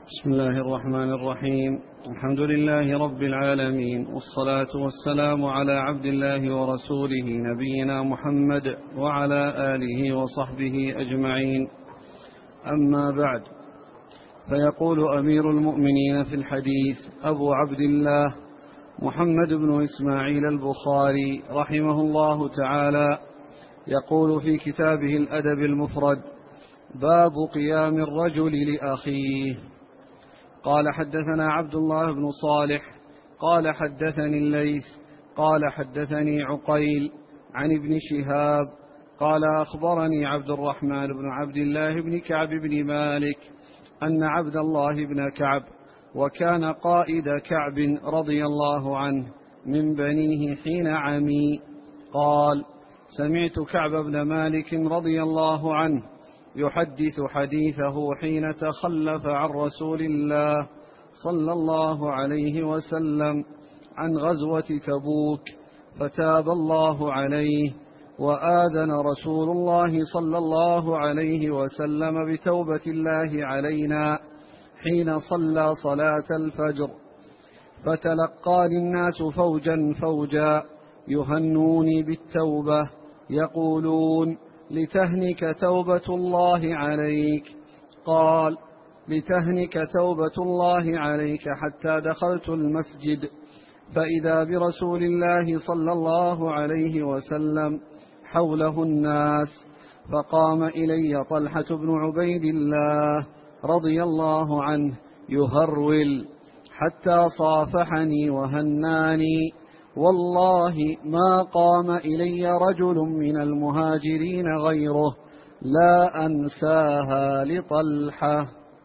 بسم الله الرحمن الرحيم. الحمد لله رب العالمين، والصلاة والسلام على عبد الله ورسوله نبينا محمد وعلى آله وصحبه أجمعين. أما بعد، فيقول أمير المؤمنين في الحديث أبو عبد الله محمد بن إسماعيل البخاري رحمه الله تعالى، يقول في كتابه الأدب المفرد: باب قيام الرجل لأخيه. قال: حدثنا عبد الله بن صالح قال: حدثني الليث قال: حدثني عقيل عن ابن شهاب قال: أخبرني عبد الرحمن بن عبد الله بن كعب بن مالك أن عبد الله بن كعب، وكان قائد كعب رضي الله عنه، من بنيه حين عمي، قال: سمعت كعب بن مالك رضي الله عنه يحدث حديثه حين تخلف عن رسول الله صلى الله عليه وسلم عن غزوة تبوك، فتاب الله عليه، وآذن رسول الله صلى الله عليه وسلم بتوبة الله علينا حين صلى صلاة الفجر، فتلقاني الناس فوجا فوجا يهنوني بالتوبة، يقولون: لتهنك توبة الله عليك. قال: لتهنك توبة الله عليك، حتى دخلت المسجد فإذا برسول الله صلى الله عليه وسلم حوله الناس، فقام إلي طلحة بن عبيد الله رضي الله عنه يهرول حتى صافحني وهناني، والله ما قام إلي رجل من المهاجرين غيره، لا أنساها لطلحة.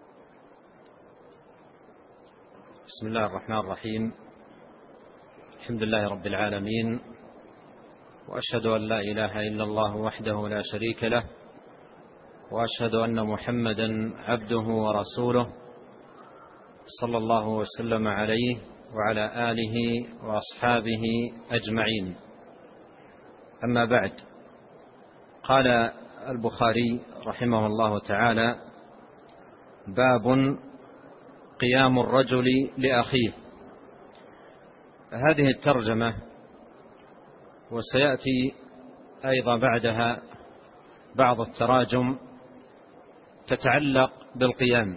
بسم الله الرحمن الرحيم. الحمد لله رب العالمين، وأشهد أن لا إله إلا الله وحده لا شريك له، وأشهد أن محمدا عبده ورسوله، صلى الله وسلم عليه وعلى آله وأصحابه أجمعين. أما بعد، قال البخاري رحمه الله تعالى: باب قيام الرجل لأخيه. هذه الترجمة وسيأتي أيضا بعدها بعض التراجم تتعلق بالقيام.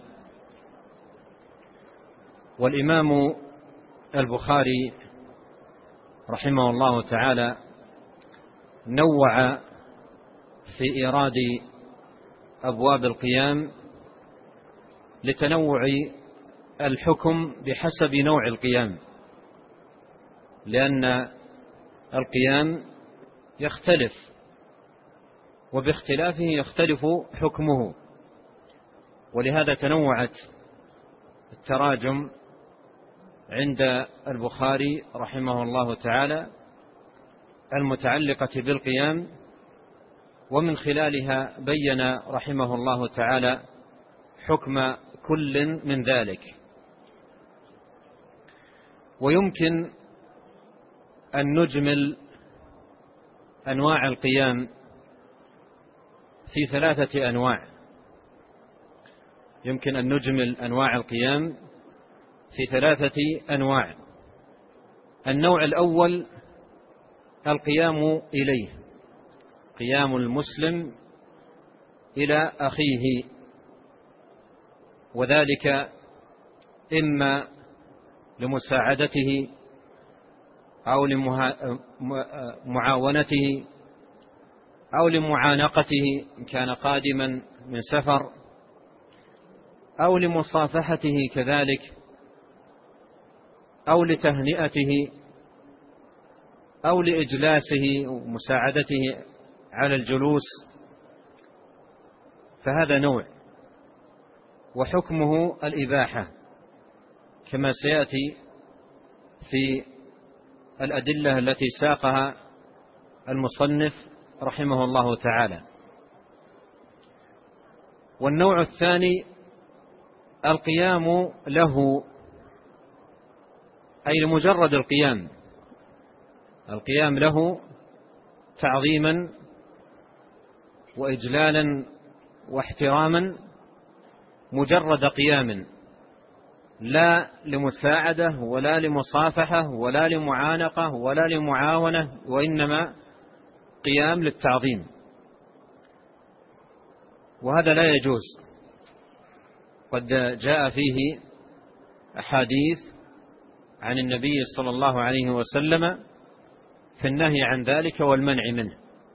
والإمام البخاري رحمه الله تعالى نوع في إيراد أبواب القيام لتنوع الحكم بحسب نوع القيام، لأن القيام يختلف، وباختلافه يختلف حكمه، ولهذا تنوعت التراجم عند البخاري رحمه الله تعالى المتعلقة بالقيام، ومن خلالها بين رحمه الله تعالى حكم كل من ذلك. ويمكن أن نجمل أنواع القيام في ثلاثة أنواع. يمكن أن نجمل أنواع القيام في ثلاثة أنواع. النوع الأول القيام إليه، قيام المسلم إلى أخيه، وذلك إما لمساعدته أو لمعاونته أو لمعانقته إن كان قادما من سفر، أو لمصافحته كذلك، أو لتهنئته، أو لإجلاسه ومساعدته على الجلوس. فهذا نوع، وحكمه الإباحة كما سيأتي في الأدلة التي ساقها المصنف رحمه الله تعالى. والنوع الثاني القيام له، أي لمجرد القيام له تعظيما وإجلالا واحتراما، مجرد قيام لا لمساعدة ولا لمصافحة ولا لمعانقة ولا لمعاونة، وإنما قيام للتعظيم، وهذا لا يجوز. قد جاء فيه أحاديث عن النبي صلى الله عليه وسلم في النهي عن ذلك والمنع منه.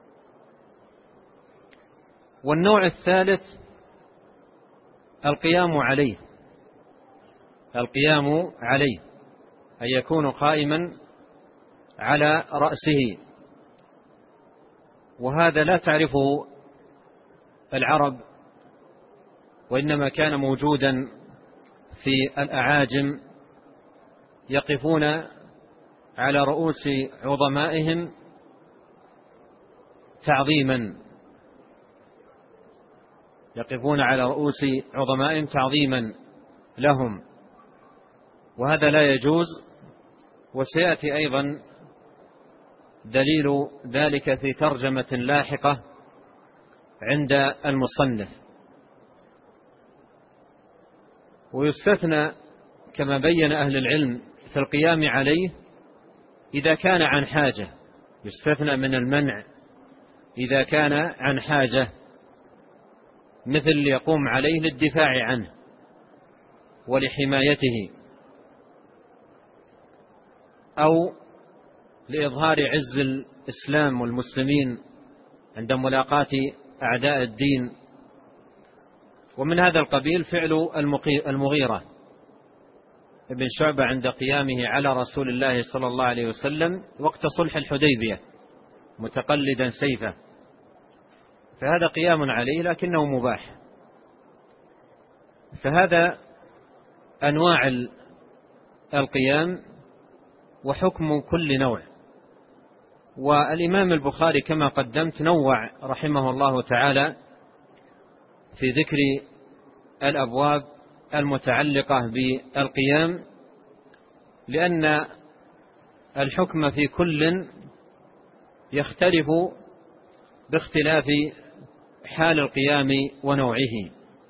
والنوع الثالث القيام عليه، أن يكون قائما على رأسه، وهذا لا تعرفه العرب، وإنما كان موجودا في الأعاجم، يقفون على رؤوس عظمائهم تعظيما لهم، وهذا لا يجوز. وسيأتي أيضا دليل ذلك في ترجمة لاحقة عند المصنف. ويستثنى كما بين أهل العلم في القيام عليه إذا كان عن حاجة، يستثنى من المنع إذا كان عن حاجة، مثل يقوم عليه للدفاع عنه ولحمايته، أو لإظهار عز الإسلام والمسلمين عند ملاقاة أعداء الدين. ومن هذا القبيل فعل المغيرة ابن شعبة عند قيامه على رسول الله صلى الله عليه وسلم وقت صلح الحديبية متقلدا سيفه، فهذا قيام عليه لكنه مباح. فهذا أنواع القيام وحكم كل نوع. والإمام البخاري كما قدمت نوع رحمه الله تعالى في ذكر الأبواب المتعلقة بالقيام، لأن الحكم في كل يختلف باختلاف حال القيام ونوعه.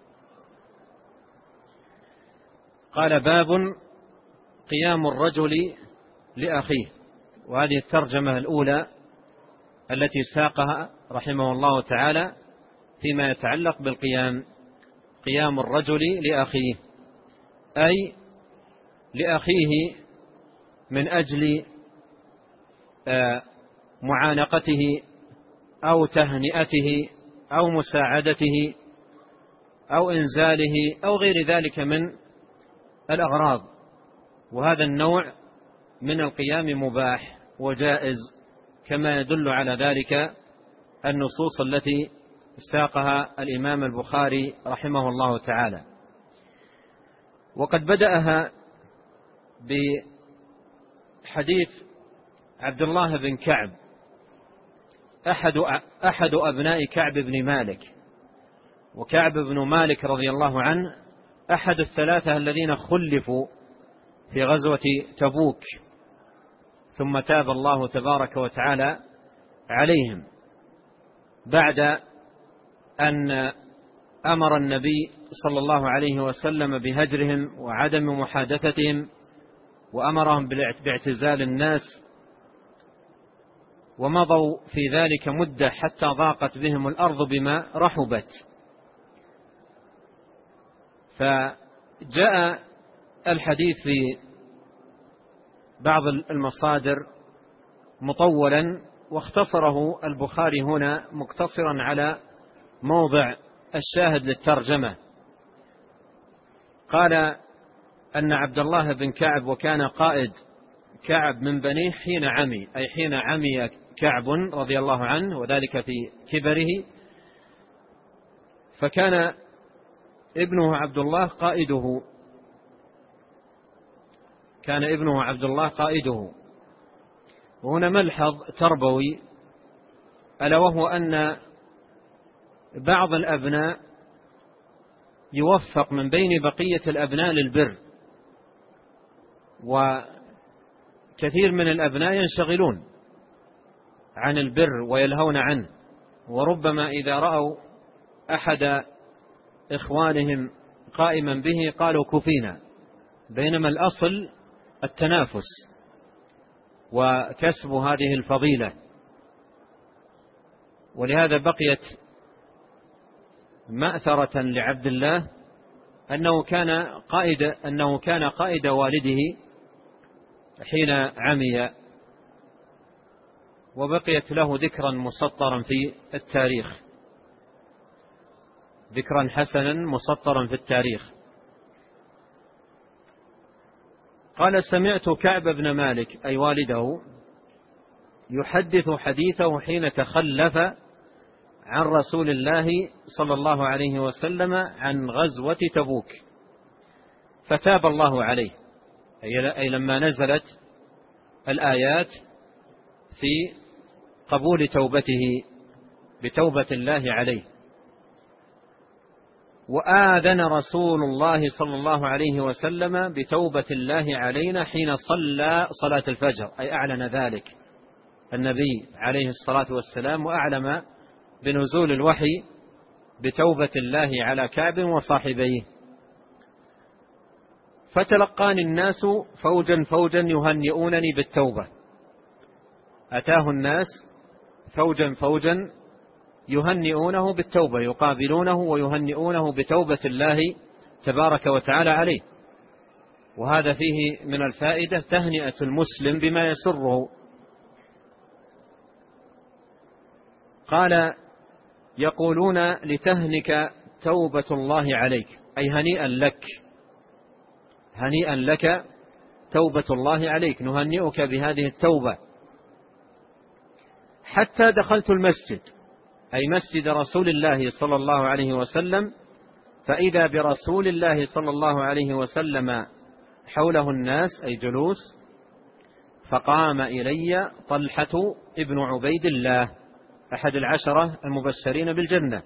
قال: باب قيام الرجل لأخيه. وهذه الترجمة الأولى التي ساقها رحمه الله تعالى فيما يتعلق بالقيام، قيام الرجل لأخيه، أي لأخيه من أجل معانقته أو تهنئته أو مساعدته أو إنزاله أو غير ذلك من الأغراض. وهذا النوع من القيام مباح وجائز، كما يدل على ذلك النصوص التي ساقها الإمام البخاري رحمه الله تعالى. وقد بدأها بحديث عبد الله بن كعب، أحد أبناء كعب بن مالك. وكعب بن مالك رضي الله عنه أحد الثلاثة الذين خلفوا في غزوة تبوك، ثم تاب الله تبارك وتعالى عليهم بعد أن أمر النبي صلى الله عليه وسلم بهجرهم وعدم محادثتهم، وأمرهم باعتزال الناس، ومضوا في ذلك مدة حتى ضاقت بهم الأرض بما رحبت. فجاء الحديث في بعض المصادر مطولا، واختصره البخاري هنا مقتصرا على موضع الشاهد للترجمة. قال أن عبد الله بن كعب، وكان قائد كعب من بنيه حين عمي، أي حين عمي كعب رضي الله عنه، وذلك في كبره، فكان ابنه عبد الله قائده. وهنا ملحظ تربوي، ألا وهو أن بعض الأبناء يوفق من بين بقية الأبناء للبر، وكثير من الأبناء ينشغلون عن البر ويلهون عنه، وربما إذا رأوا أحد إخوانهم قائما به قالوا كفينا، بينما الأصل التنافس وكسب هذه الفضيلة. ولهذا بقيت مأثرة لعبد الله أنه كان قائد والده حين عمي، وبقيت له ذكرا مسطرا في التاريخ، ذكرا حسنا مسطرا في التاريخ. قال: سمعت كعب بن مالك أي والده يحدث حديثه حين تخلف عن رسول الله صلى الله عليه وسلم عن غزوة تبوك، فتاب الله عليه، أي لما نزلت الآيات في قبول توبته بتوبة الله عليه. وآذن رسول الله صلى الله عليه وسلم بتوبة الله علينا حين صلى صلاة الفجر، أي أعلن ذلك النبي عليه الصلاة والسلام، وأعلم بنزول الوحي بتوبة الله على كعب وصاحبيه. فتلقاني الناس فوجا فوجا يهنئونني بالتوبة، أتاه الناس فوجا فوجا يهنئونه بالتوبة، يقابلونه ويهنئونه بتوبة الله تبارك وتعالى عليه. وهذا فيه من الفائدة تهنئة المسلم بما يسره. قال: يقولون لتهنك توبة الله عليك، أي هنيئا لك، هنيئا لك توبة الله عليك، نهنئك بهذه التوبة. حتى دخلت المسجد، أي مسجد رسول الله صلى الله عليه وسلم، فإذا برسول الله صلى الله عليه وسلم حوله الناس أي جلوس، فقام إلي طلحة ابن عبيد الله أحد العشرة المبشرين بالجنة،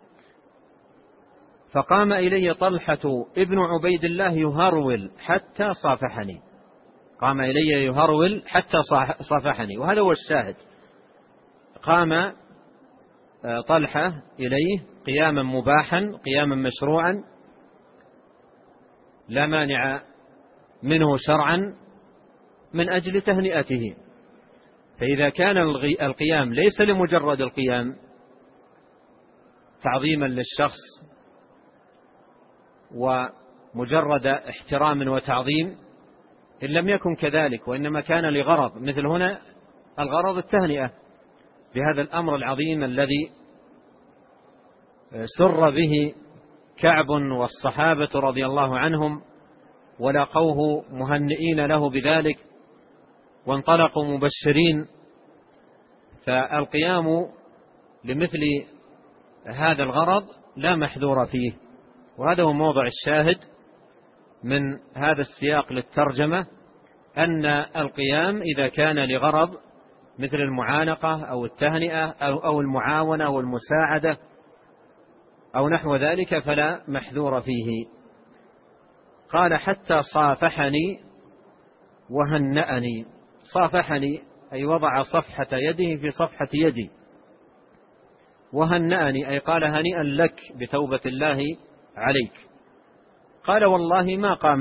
فقام إلي طلحة ابن عبيد الله يهرول حتى صافحني، قام إلي يهرول حتى صافحني. وهذا هو الشاهد، قام طلحة إليه قياما مباحا، قياما مشروعا لا مانع منه شرعا من أجل تهنئته. فإذا كان القيام ليس لمجرد القيام تعظيما للشخص ومجرد احترام وتعظيم، إن لم يكن كذلك وإنما كان لغرض، مثل هنا الغرض التهنئة بهذا الأمر العظيم الذي سر به كعب والصحابة رضي الله عنهم، ولاقوه مهنئين له بذلك وانطلقوا مبشرين. فالقيام لمثل هذا الغرض لا محذور فيه. وهذا هو موضع الشاهد من هذا السياق للترجمة، أن القيام إذا كان لغرض مثل المعانقة أو التهنئة أو المعاونة أو المساعدة أو نحو ذلك فلا محذور فيه. قال: حتى صافحني وهنأني. صافحني أي وضع صفحة يده في صفحة يدي، وهنأني أي قال: هنيئا لك بتوبة الله عليك. قال: والله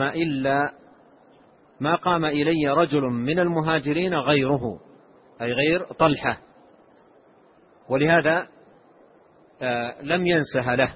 ما قام إلي رجل من المهاجرين غيره، أي غير طلحة، ولهذا لم ينسها له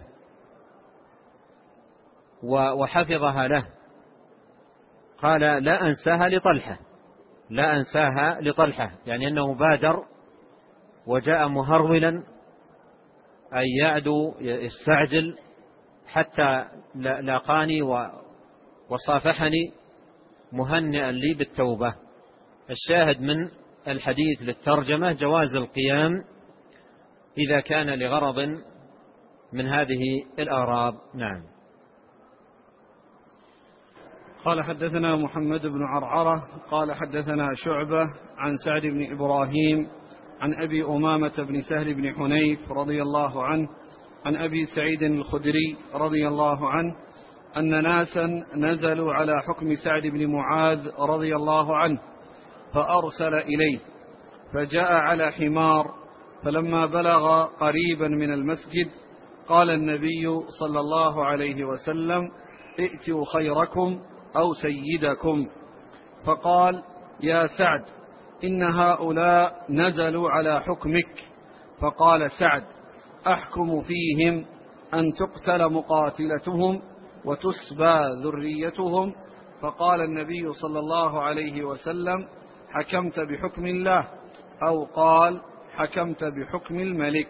وحفظها له. قال: لا أنساها لطلحة، لا أنساها لطلحة، يعني أنه بادر وجاء مهرولا، أي يعدو يستعجل حتى لاقاني وصافحني مهنئا لي بالتوبة. الشاهد من الحديث للترجمة جواز القيام إذا كان لغرض من هذه الأغراض. نعم. قال: حدثنا محمد بن عرعرة قال حدثنا شعبة عن سعد بن إبراهيم عن أبي أمامة بن سهل بن حنيف رضي الله عنه عن أبي سعيد الخدري رضي الله عنه أن ناسا نزلوا على حكم سعد بن معاذ رضي الله عنه، فأرسل إليه، فجاء على حمار، فلما بلغ قريبا من المسجد قال النبي صلى الله عليه وسلم: ائتوا خيركم أو سيدكم. فقال: يا سعد، إن هؤلاء نزلوا على حكمك. فقال سعد: أحكم فيهم أن تقتل مقاتلتهم وتسبى ذريتهم. فقال النبي صلى الله عليه وسلم: حكمت بحكم الله، أو قال: حكمت بحكم الملك.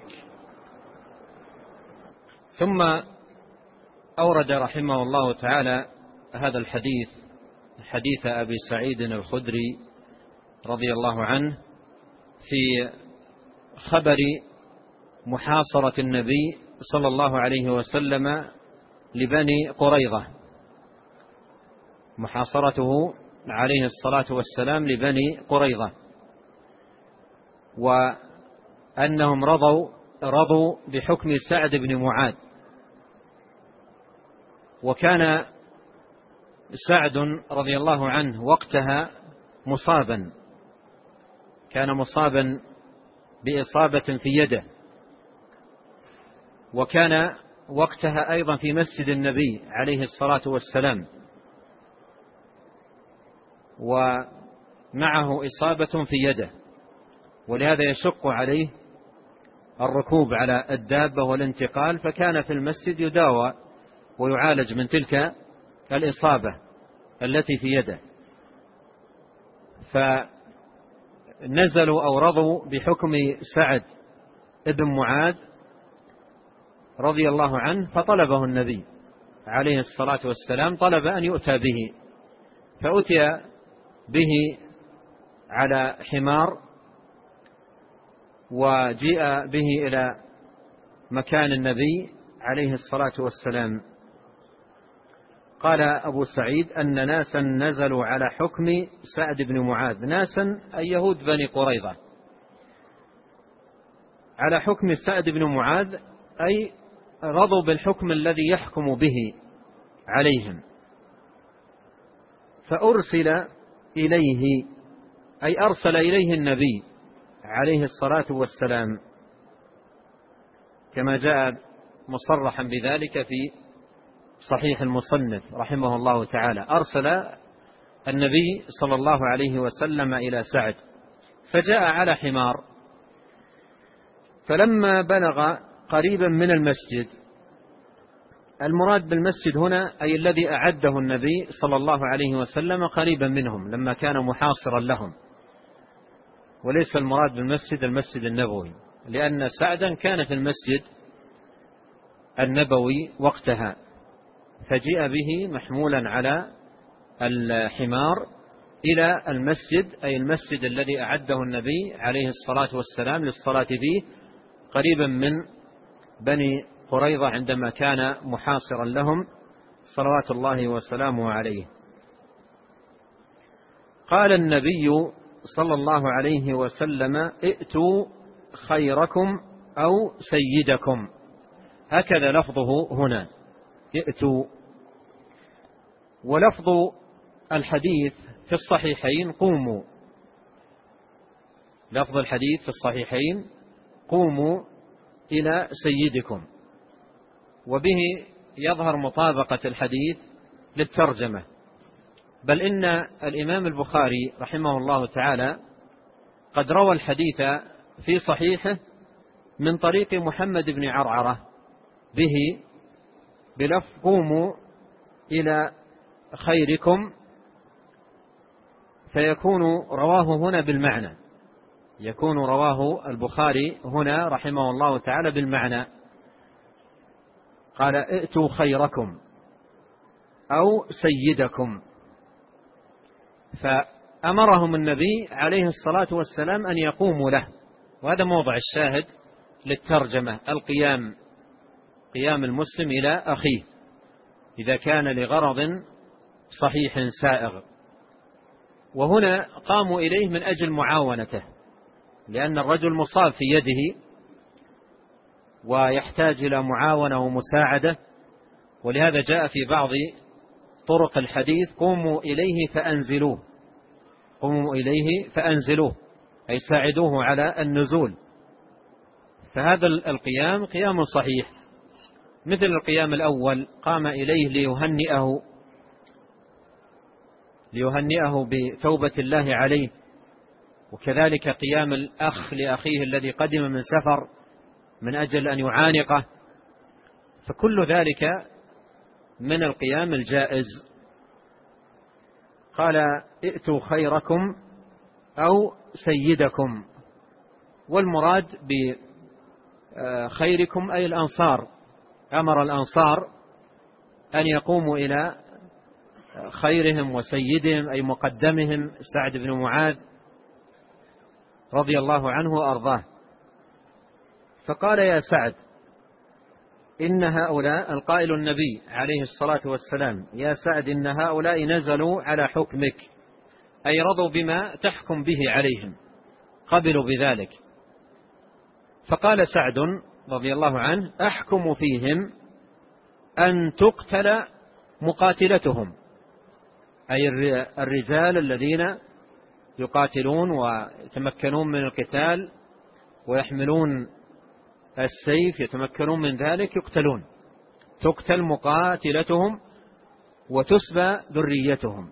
ثم أورد رحمه الله تعالى هذا الحديث، حديث أبي سعيد الخدري رضي الله عنه، في خبر محاصرة النبي صلى الله عليه وسلم لبني قريظة، محاصرته عليه الصلاة والسلام لبني قريظة، وأنهم رضوا بحكم سعد بن معاذ. وكان سعد رضي الله عنه وقتها مصابا، كان مصابا بإصابة في يده، وكان وقتها أيضا في مسجد النبي عليه الصلاة والسلام، ومعه إصابة في يده، ولهذا يشق عليه الركوب على الدابة والانتقال، فكان في المسجد يداوى ويعالج من تلك الإصابة التي في يده. فنزلوا أو رضوا بحكم سعد بن معاذ رضي الله عنه، فطلبه النبي عليه الصلاة والسلام، طلب أن يؤتى به، فأتي به على حمار، وجيء به إلى مكان النبي عليه الصلاة والسلام. قال أبو سعيد أن ناسا نزلوا على حكم سعد بن معاذ، ناسا أي يهود بني قريظة، على حكم سعد بن معاذ أي رضوا بالحكم الذي يحكم به عليهم، فأرسل إليه أي أرسل إليه النبي عليه الصلاة والسلام، كما جاء مصرحا بذلك في صحيح المصنف رحمه الله تعالى. أرسل النبي صلى الله عليه وسلم إلى سعد، فجاء على حمار، فلما بلغ قريبا من المسجد، المراد بالمسجد هنا أي الذي أعده النبي صلى الله عليه وسلم قريبا منهم لما كان محاصرا لهم، وليس المراد بالمسجد المسجد النبوي، لأن سعدا كان في المسجد النبوي وقتها، فجيء به محمولا على الحمار إلى المسجد، أي المسجد الذي أعده النبي عليه الصلاة والسلام للصلاة فيه، قريبا من بني قريظة عندما كان محاصرا لهم صلوات الله وسلامه عليه. قال النبي صلى الله عليه وسلم: ائتوا خيركم أو سيدكم، هكذا لفظه هنا، ائتوا. ولفظ الحديث في الصحيحين قوموا، لفظ الحديث في الصحيحين قوموا إلى سيدكم، وبه يظهر مطابقة الحديث للترجمة، بل إن الإمام البخاري رحمه الله تعالى قد روى الحديث في صحيحه من طريق محمد بن عرعرة به بلفظ قوموا إلى خيركم، فيكون رواه هنا بالمعنى، يكون رواه البخاري هنا رحمه الله تعالى بالمعنى، قال: ائتوا خيركم أو سيدكم، فأمرهم النبي عليه الصلاة والسلام أن يقوموا له، وهذا موضع الشاهد للترجمة، القيام، قيام المسلم إلى أخيه إذا كان لغرض صحيح سائغ. وهنا قاموا إليه من أجل معاونته، لأن الرجل مصاب في يده ويحتاج إلى معاونة ومساعدة، ولهذا جاء في بعض طرق الحديث: قوموا إليه فأنزلوه، قوموا إليه فأنزلوه، أي ساعدوه على النزول. فهذا القيام قيام صحيح، مثل القيام الأول، قام إليه ليهنئه ليهنئه بتوبة الله عليه، وكذلك قيام الأخ لأخيه الذي قدم من سفر من أجل أن يعانقه، فكل ذلك من القيام الجائز. قال ائتوا خيركم أو سيدكم، والمراد بخيركم أي الأنصار، أمر الأنصار أن يقوموا إلى خيرهم وسيدهم أي مقدمهم سعد بن معاذ رضي الله عنه وأرضاه. فقال يا سعد إن هؤلاء، القائل النبي عليه الصلاة والسلام، يا سعد إن هؤلاء نزلوا على حكمك، أي رضوا بما تحكم به عليهم، قبلوا بذلك. فقال سعد رضي الله عنه أحكم فيهم أن تقتل مقاتلتهم، أي الرجال الذين يقاتلون ويتمكنون من القتال ويحملون السيف، يتمكنون من ذلك، يقتلون، تقتل مقاتلتهم وتسبى ذريتهم،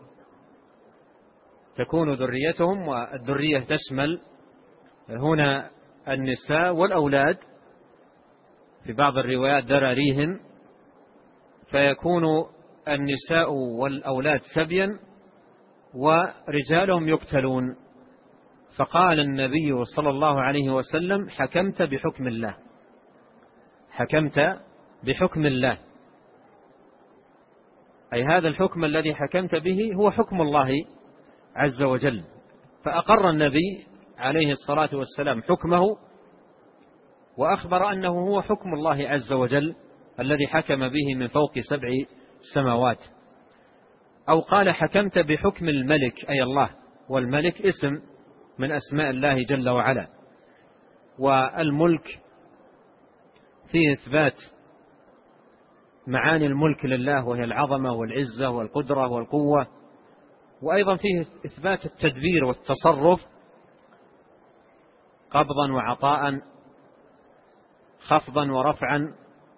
تكون ذريتهم، والذرية تشمل هنا النساء والأولاد، في بعض الروايات ذراريهم، فيكون النساء والأولاد سبيا ورجالهم يقتلون. فقال النبي صلى الله عليه وسلم حكمت بحكم الله، حكمت بحكم الله، أي هذا الحكم الذي حكمت به هو حكم الله عز وجل. فأقر النبي عليه الصلاة والسلام حكمه، وأخبر أنه هو حكم الله عز وجل الذي حكم به من فوق 7 سماوات. أو قال حكمت بحكم الملك، أي الله، والملك اسم من أسماء الله جل وعلا، والملك فيه إثبات معاني الملك لله، وهي العظمة والعزة والقدرة والقوة، وأيضا فيه إثبات التدبير والتصرف، قبضا وعطاء، خفضا ورفعا،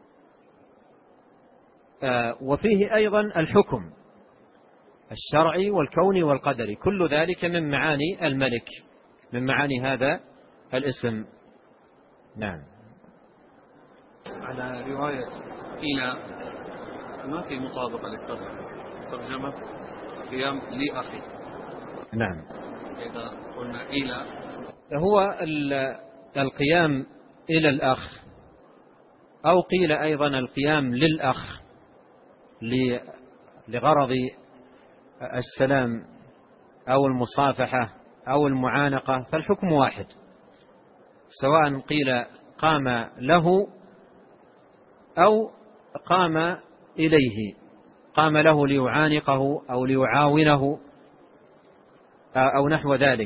وفيه أيضا الحكم الشرعي والكوني والقدري، كل ذلك من معاني الملك، من معاني هذا الاسم. نعم. على رواية إلى ما في مطابقة للترجمة، قيام لأخي. نعم. إذا قلنا إلى هو القيام إلى الأخ، أو قيل أيضا القيام للأخ لغرض السلام أو المصافحة أو المعانقة، فالحكم واحد، سواء قيل قام له أو قام إليه، قام له ليعانقه أو ليعاونه أو نحو ذلك.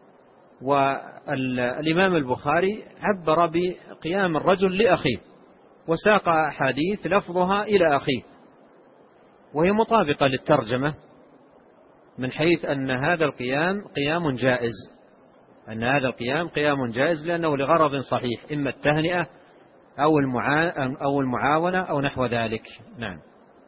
والإمام البخاري عبر بقيام الرجل لأخيه، وساق أحاديث لفظها إلى أخيه، وهي مطابقة للترجمة من حيث أن هذا القيام قيام جائز، أن هذا القيام قيام جائز لأنه لغرض صحيح، إما التهنئة أو المعاونة أو نحو ذلك. نعم.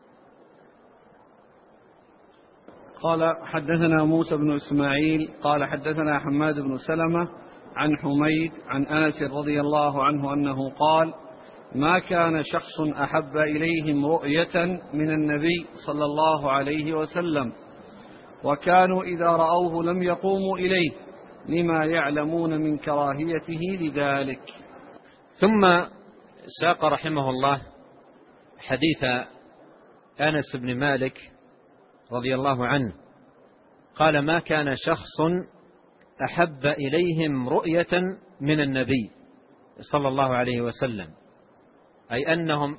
قال حدثنا موسى بن إسماعيل قال حدثنا حماد بن سلمة عن حميد عن أنس رضي الله عنه أنه قال ما كان شخص أحب إليهم رؤية من النبي صلى الله عليه وسلم، وكانوا إذا رأوه لم يقوموا إليه لما يعلمون من كراهيته لذلك. ثم ساق رحمه الله حديث أنس بن مالك رضي الله عنه قال ما كان شخص أحب إليهم رؤية من النبي صلى الله عليه وسلم، أي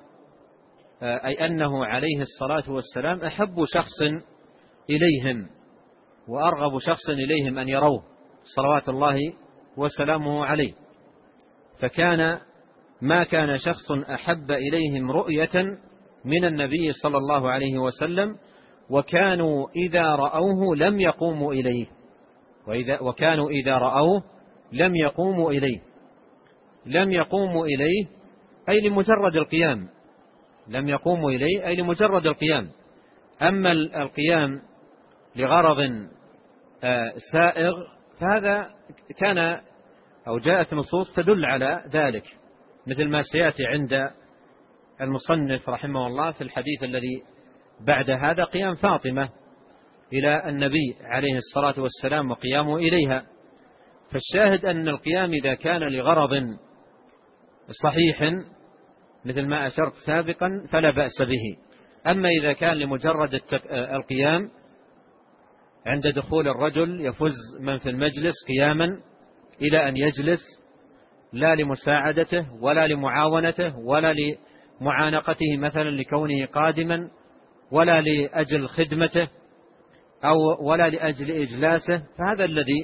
أنه عليه الصلاة والسلام أحب شخص إليهم وأرغب شخص إليهم أن يروه صلوات الله وسلامه عليه. فكان ما كان شخص أحب إليهم رؤية من النبي صلى الله عليه وسلم، وكانوا إذا رأوه لم يقوموا إليه، وكانوا إذا رأوه لم يقوموا إليه، لم يقوموا إليه أي لمجرد القيام، لم يقوموا إليه أي لمجرد القيام. أما القيام لغرض سائغ فهذا كان أو جاءت نصوص تدل على ذلك، مثل ما سيأتي عند المصنف رحمه الله في الحديث الذي بعد هذا، قيام فاطمة إلى النبي عليه الصلاة والسلام وقيامه إليها. فالشاهد أن القيام إذا كان لغرض صحيح مثل ما أشرت سابقا فلا بأس به. أما إذا كان لمجرد القيام عند دخول الرجل يفز من في المجلس قياما إلى أن يجلس، لا لمساعدته ولا لمعاونته ولا لمعانقته مثلا لكونه قادما ولا لأجل خدمته ولا لأجل إجلاسه، فهذا الذي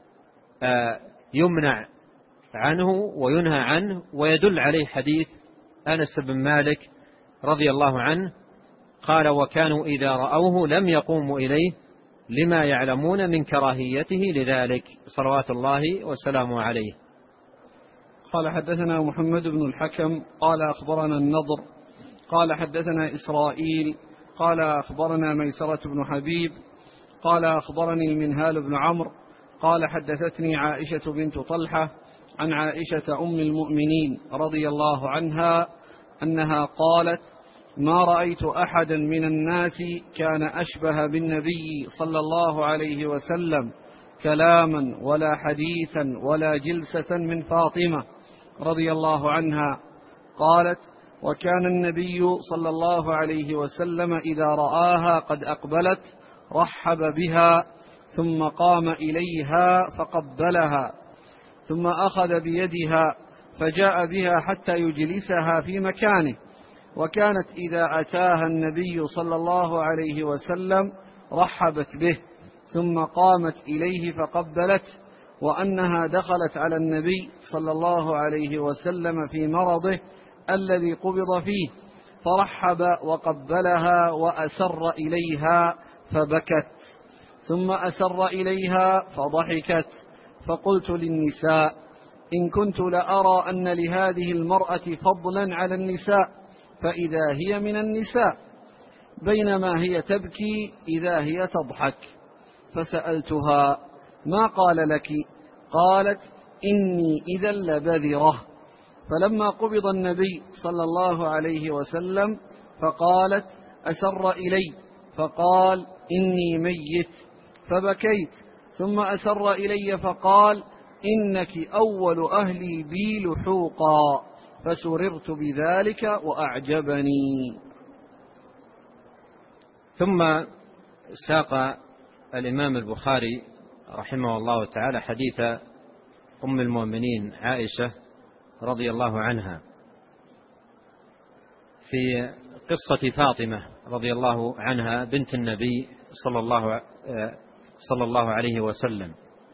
يمنع عنه وينهى عنه. ويدل عليه حديث أنس بن مالك رضي الله عنه قال: وكانوا إذا رأوه لم يقوموا إليه لما يعلمون من كراهيته لذلك، صلوات الله وسلامه عليه. قال: حدثنا محمد بن الحكم قال أخبرنا النضر قال حدثنا إسرائيل قال أخبرنا ميسرة بن حبيب قال أخبرني المنهال بن عمرو قال حدثتني عائشة بنت طلحة عن عائشة أم المؤمنين رضي الله عنها أنها قالت: ما رأيت أحدا من الناس كان أشبه بالنبي صلى الله عليه وسلم كلاما ولا حديثا ولا جلسة من فاطمة رضي الله عنها. قالت: وكان النبي صلى الله عليه وسلم إذا رآها قد أقبلت رحب بها ثم قام إليها فقبلها ثم أخذ بيدها فجاء بها حتى يجلسها في مكانه. وكانت إذا أتاها النبي صلى الله عليه وسلم رحبت به ثم قامت إليه فقبلته، وأنها دخلت على النبي صلى الله عليه وسلم في مرضه الذي قبض فيه فرحب وقبلها وأسر إليها فبكت ثم أسر إليها فضحكت. فقلت للنساء: إن كنت لأرى أن لهذه المرأة فضلا على النساء فإذا هي من النساء، بينما هي تبكي إذا هي تضحك. فسألتها: ما قال لك؟ قالت: إني إذا لبذرة. فلما قبض النبي صلى الله عليه وسلم فقالت: أسر إلي فقال: إني ميت، فبكيت ثم أسر إلي فقال: إنك أول أهلي بي لحوقا، فسررت بذلك وأعجبني. ثم ساق الإمام البخاري رحمه الله تعالى حديث أم المؤمنين عائشة رضي الله عنها في قصة فاطمة رضي الله عنها بنت النبي صلى الله عليه وسلم.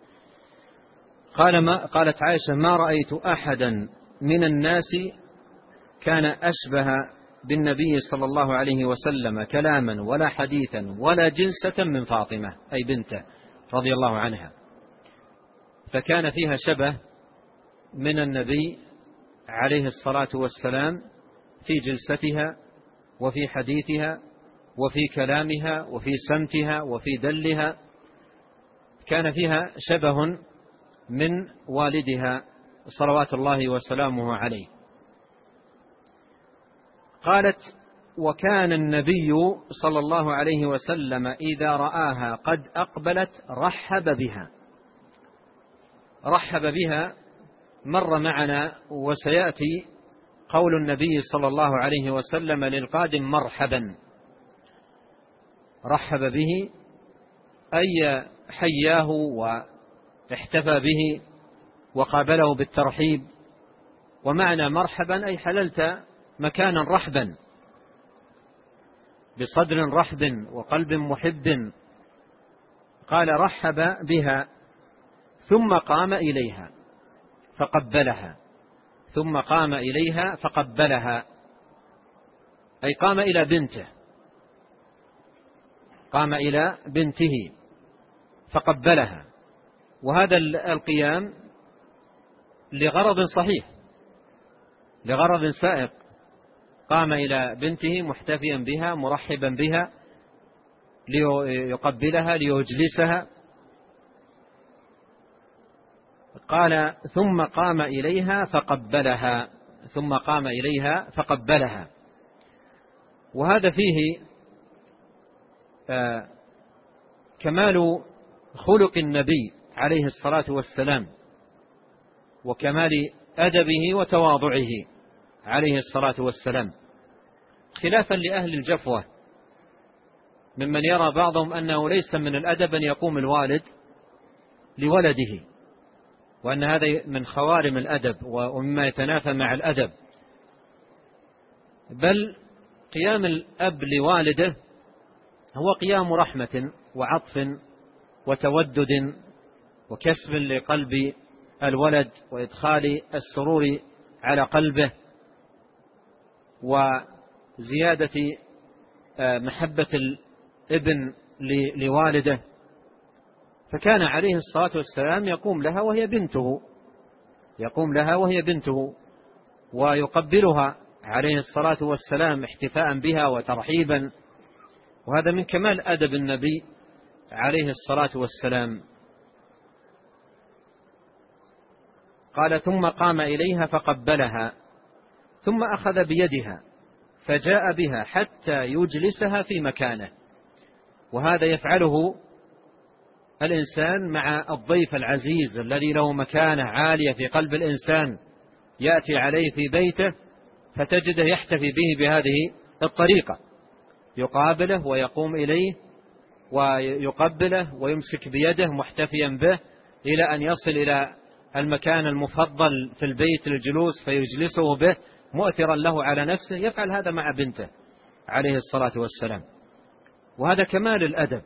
قالت عائشة: ما رأيت أحدا من الناس كان أشبه بالنبي صلى الله عليه وسلم كلاما ولا حديثا ولا جلسة من فاطمة، أي بنته رضي الله عنها. فكان فيها شبه من النبي عليه الصلاة والسلام في جلستها وفي حديثها وفي كلامها وفي سمتها وفي دلها، كان فيها شبه من والدها صلوات الله وسلامه عليه. قالت: وكان النبي صلى الله عليه وسلم إذا رآها قد أقبلت رحب بها. رحب بها مر معنا، وسيأتي قول النبي صلى الله عليه وسلم للقادم مرحبا. رحب به أي حياه واحتفى به وقابله بالترحيب. ومعنى مرحبا أي حللت مكانا رحبا بصدر رحب وقلب محب. قال: رحب بها ثم قام إليها فقبلها، ثم قام إليها فقبلها، أي قام إلى بنته، قام إلى بنته فقبلها. وهذا القيام لغرض صحيح، لغرض سائق، قام إلى بنته محتفيا بها مرحبا بها، ليقبلها ليجلسها. قال ثم قام إليها فقبلها، ثم قام إليها فقبلها. وهذا فيه كمال خلق النبي عليه الصلاة والسلام وكمال أدبه وتواضعه عليه الصلاة والسلام، خلافا لأهل الجفوة ممن يرى بعضهم أنه ليس من الأدب أن يقوم الوالد لولده، وأن هذا من خوارم الأدب ومما يتنافى مع الأدب، بل قيام الأب لوالده هو قيام رحمة وعطف وتودد وكسب لقلب الولد وإدخال السرور على قلبه وزيادة محبة الابن لوالده. فكان عليه الصلاة والسلام يقوم لها وهي بنته ويقبلها عليه الصلاة والسلام احتفاء بها وترحيبا، وهذا من كمال أدب النبي عليه الصلاة والسلام. قال ثم قام إليها فقبلها ثم أخذ بيدها فجاء بها حتى يجلسها في مكانه. وهذا يفعله الإنسان مع الضيف العزيز الذي له مكانة عالية في قلب الإنسان، يأتي عليه في بيته فتجده يحتفي به بهذه الطريقة، يقابله ويقوم إليه ويقبله ويمسك بيده محتفيا به إلى أن يصل إلى المكان المفضل في البيت للجلوس فيجلسه به مؤثرا له على نفسه. يفعل هذا مع بنته عليه الصلاة والسلام، وهذا كمال الأدب.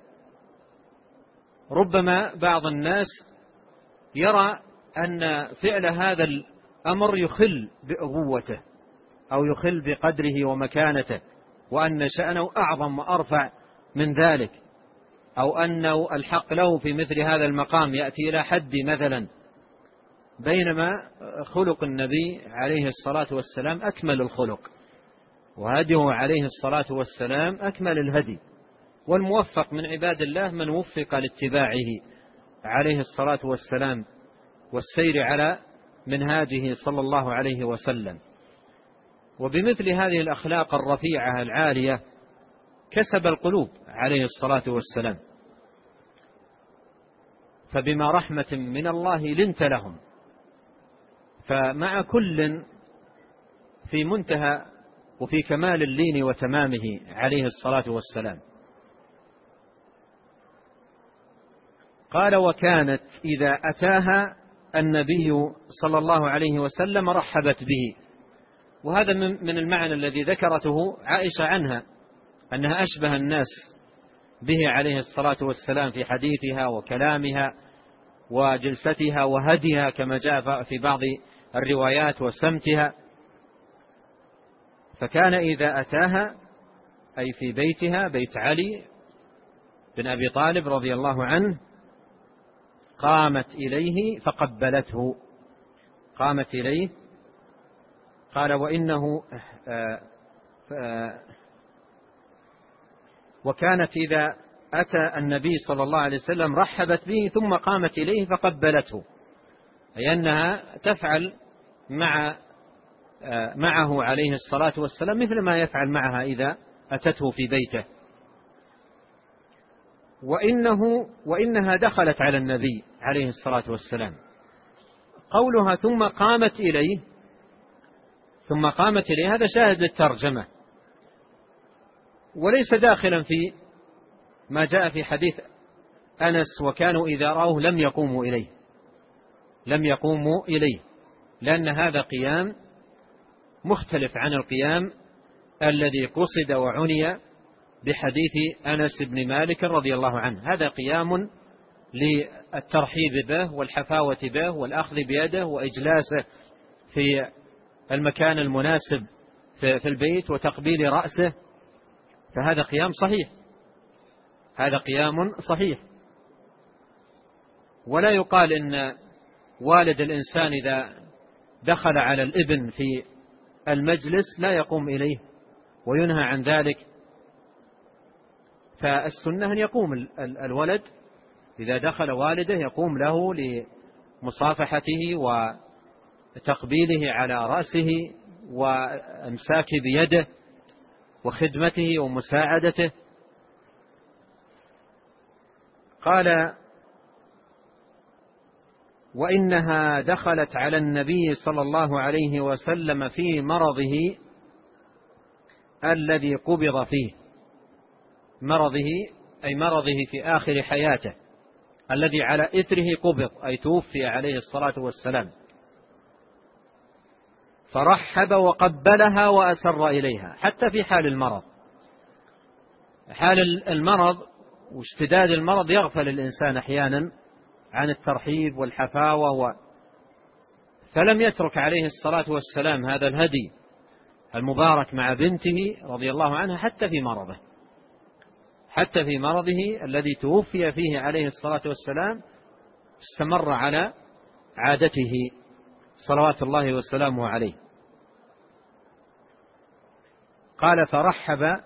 ربما بعض الناس يرى أن فعل هذا الأمر يخل بأبوته أو يخل بقدره ومكانته، وأن شأنه أعظم وأرفع من ذلك، أو أنه الحق له في مثل هذا المقام يأتي إلى حد مثلا، بينما خلق النبي عليه الصلاة والسلام أكمل الخلق، وهديه عليه الصلاة والسلام أكمل الهدي. والموفق من عباد الله من وفق لاتباعه عليه الصلاة والسلام والسير على منهاجه صلى الله عليه وسلم. وبمثل هذه الأخلاق الرفيعة العالية كسب القلوب عليه الصلاة والسلام، فبما رحمة من الله لنت لهم، فمع كل في منتهى وفي كمال اللين وتمامه عليه الصلاة والسلام. قال وكانت إذا أتاها النبي صلى الله عليه وسلم رحبت به. وهذا من المعنى الذي ذكرته عائشة عنها، أنها أشبه الناس به عليه الصلاة والسلام في حديثها وكلامها وجلستها وهديها كما جاء في بعض الروايات وسمتها. فكان إذا أتاها أي في بيتها بيت علي بن أبي طالب رضي الله عنه قامت إليه فقبلته. قامت إليه قال وإنه وكانت إذا أتى النبي صلى الله عليه وسلم رحبت به ثم قامت إليه فقبلته، أي أنها تفعل معه عليه الصلاة والسلام مثل ما يفعل معها إذا أتته في بيته. وإنها دخلت على النبي عليه الصلاة والسلام. قولها ثم قامت إليه هذا شاهد للترجمة، وليس داخلا في ما جاء في حديث أنس وكانوا إذا رأوه لم يقوموا إليه، لأن هذا قيام مختلف عن القيام الذي قصد وعني بحديث أنس بن مالك رضي الله عنه. هذا قيام للترحيب به والحفاوة به والأخذ بيده وإجلاسه في المكان المناسب في البيت وتقبيل رأسه، فهذا قيام صحيح. ولا يقال إن والد الإنسان إذا دخل على الابن في المجلس لا يقوم إليه وينهى عن ذلك، فالسنة أن يقوم الولد إذا دخل والده يقوم له لمصافحته وتقبيله على رأسه وامساك بيده وخدمته ومساعدته. قال: وإنها دخلت على النبي صلى الله عليه وسلم في مرضه الذي قبض فيه، مرضه أي مرضه في آخر حياته الذي على إثره قبض، أي توفي عليه الصلاة والسلام، فرحب وقبلها وأسر إليها حتى في حال المرض. حال المرض واشتداد المرض يغفل الإنسان أحيانا عن الترحيب والحفاوة فلم يترك عليه الصلاة والسلام هذا الهدي المبارك مع بنته رضي الله عنها حتى في مرضه الذي توفي فيه عليه الصلاة والسلام استمر على عادته صلوات الله وسلامه عليه. قال: فرحب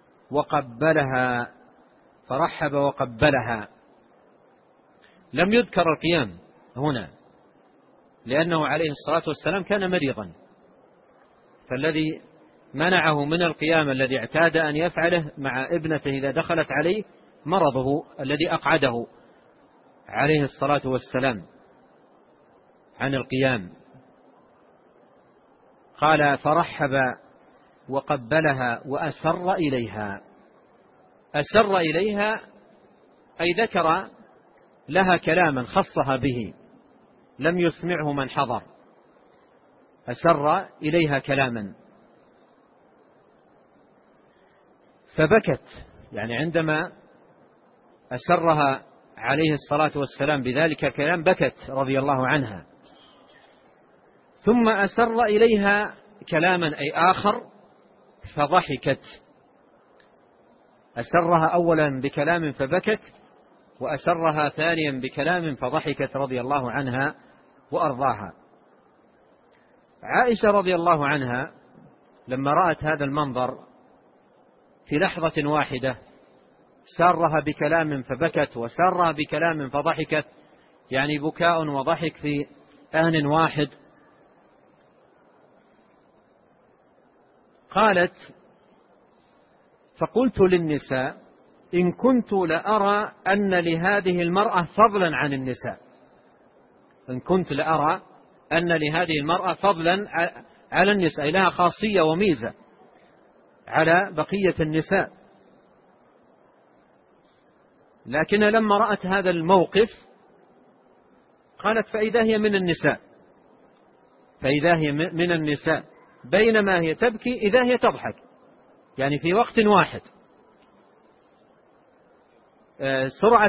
وقبلها. لم يذكر القيام هنا لأنه عليه الصلاة والسلام كان مريضا، فالذي منعه من القيام الذي اعتاد أن يفعله مع ابنته إذا دخلت عليه مرضه الذي أقعده عليه الصلاة والسلام عن القيام. قال: فرحب وقبلها وأسر إليها. أسر إليها أي ذكر لها كلاما خصها به لم يسمعه من حضر، أسر إليها كلاما فبكت، يعني عندما أسرها عليه الصلاة والسلام بذلك الكلام بكت رضي الله عنها. ثم أسر إليها كلاما أي آخر فضحكت. أسرها أولا بكلام فبكت، وأسرها ثانيا بكلام فضحكت رضي الله عنها وأرضاها. عائشة رضي الله عنها لما رأت هذا المنظر في لحظة واحدة سارها بكلام فبكت وسارها بكلام فضحكت، يعني بكاء وضحك في آن واحد، قالت: فقلت للنساء إن كنت لأرى أن لهذه المرأة فضلا عن النساء، إن كنت لأرى أن لهذه المرأة فضلا على النساء، لها خاصية وميزة على بقية النساء. لكن لما رأت هذا الموقف قالت: فإذا هي من النساء بينما هي تبكي إذا هي تضحك، يعني في وقت واحد. سرعة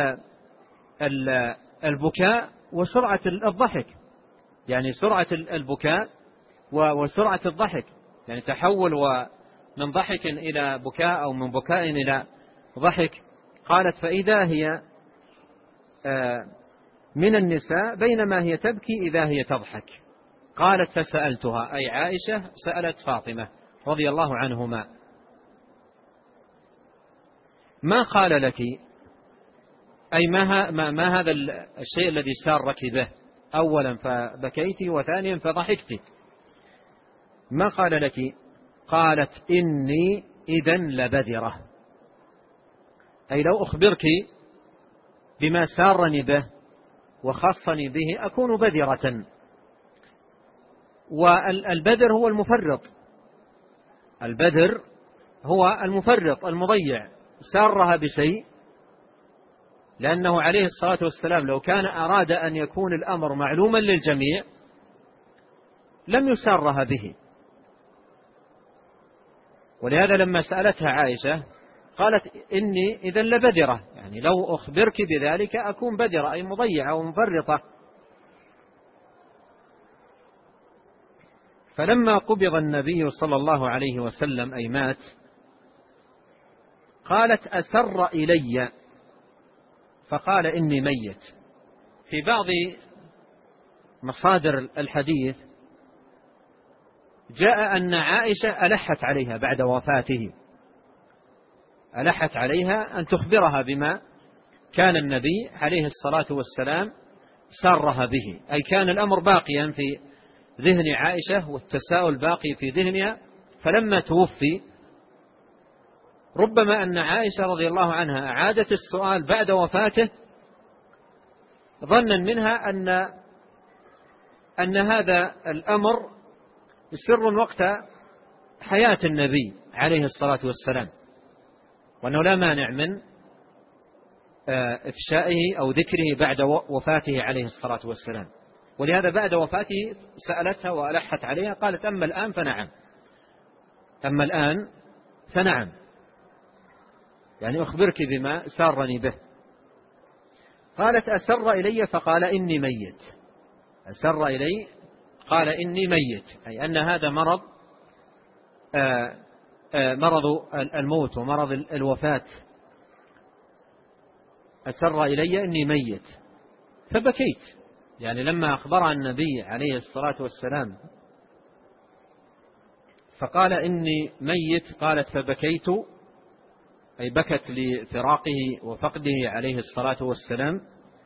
البكاء وسرعة الضحك، يعني سرعة البكاء وسرعة الضحك، يعني تحول من ضحك إلى بكاء أو من بكاء إلى ضحك. قالت: فإذا هي من النساء بينما هي تبكي إذا هي تضحك. قالت: فسألتها، أي عائشة سألت فاطمة رضي الله عنهما: ما قال لك، أي ما هذا الشيء الذي سارك به؟ أولا فبكيت وثانيا فضحكت، ما قال لك؟ قالت: إني إذن لبذرة، أي لو أخبرك بما سارني به وخصني به أكون بذرة. والبذر هو المفرط، البذر هو المفرط المضيع، سارها بشيء، لأنه عليه الصلاة والسلام لو كان أراد أن يكون الأمر معلوما للجميع لم يسارها به. ولهذا لما سألتها عائشة قالت: إني إذن لبذرة، يعني لو أخبرك بذلك أكون بذرة، أي مضيعة ومفرطة. فلما قبض النبي صلى الله عليه وسلم أي مات، قالت: أسر إلي فقال إني ميت. في بعض مصادر الحديث جاء أن عائشة ألحت عليها بعد وفاته، ألحت عليها أن تخبرها بما كان النبي عليه الصلاة والسلام سارها به، أي كان الأمر باقيا في ذهن عائشة والتساؤل باقي في ذهنها. فلما توفي ربما أن عائشة رضي الله عنها أعادت السؤال بعد وفاته ظنا منها أن هذا الأمر سر وقت حياة النبي عليه الصلاة والسلام، وأنه لا مانع من إفشائه أو ذكره بعد وفاته عليه الصلاة والسلام. ولهذا بعد وفاته سألتها وألحت عليها، قالت أما الآن فنعم، أما الآن فنعم، يعني أخبرك بما سارني به. قالت أسر إلي فقال إني ميت. أسر إلي قال إني ميت، أي أن هذا مرض الموت ومرض الوفاة. أسر إلي إني ميت فبكيت، يعني لما أخبر النبي عليه الصلاة والسلام فقال إني ميت، قالت فبكيت، أي بكت لفراقه وفقده عليه الصلاة والسلام.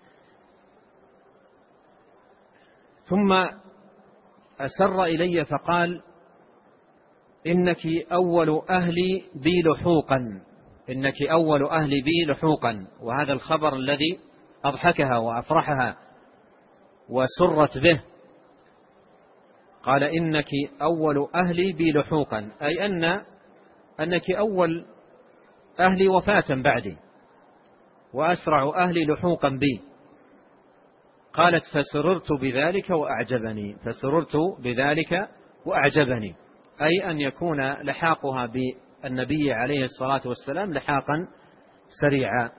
ثم أسر إلي فقال إنك أول أهلي بي لحوقا، إنك أول أهلي بي لحوقا. وهذا الخبر الذي أضحكها وأفرحها وسرت به، قال إنك أول أهلي بي لحوقا، أي أنك أول أهلي وفاة بعدي وأسرع أهلي لحوقا بي. قالت فسررت بذلك وأعجبني، فسررت بذلك وأعجبني، أي أن يكون لحاقها بالنبي عليه الصلاة والسلام لحاقا سريعا.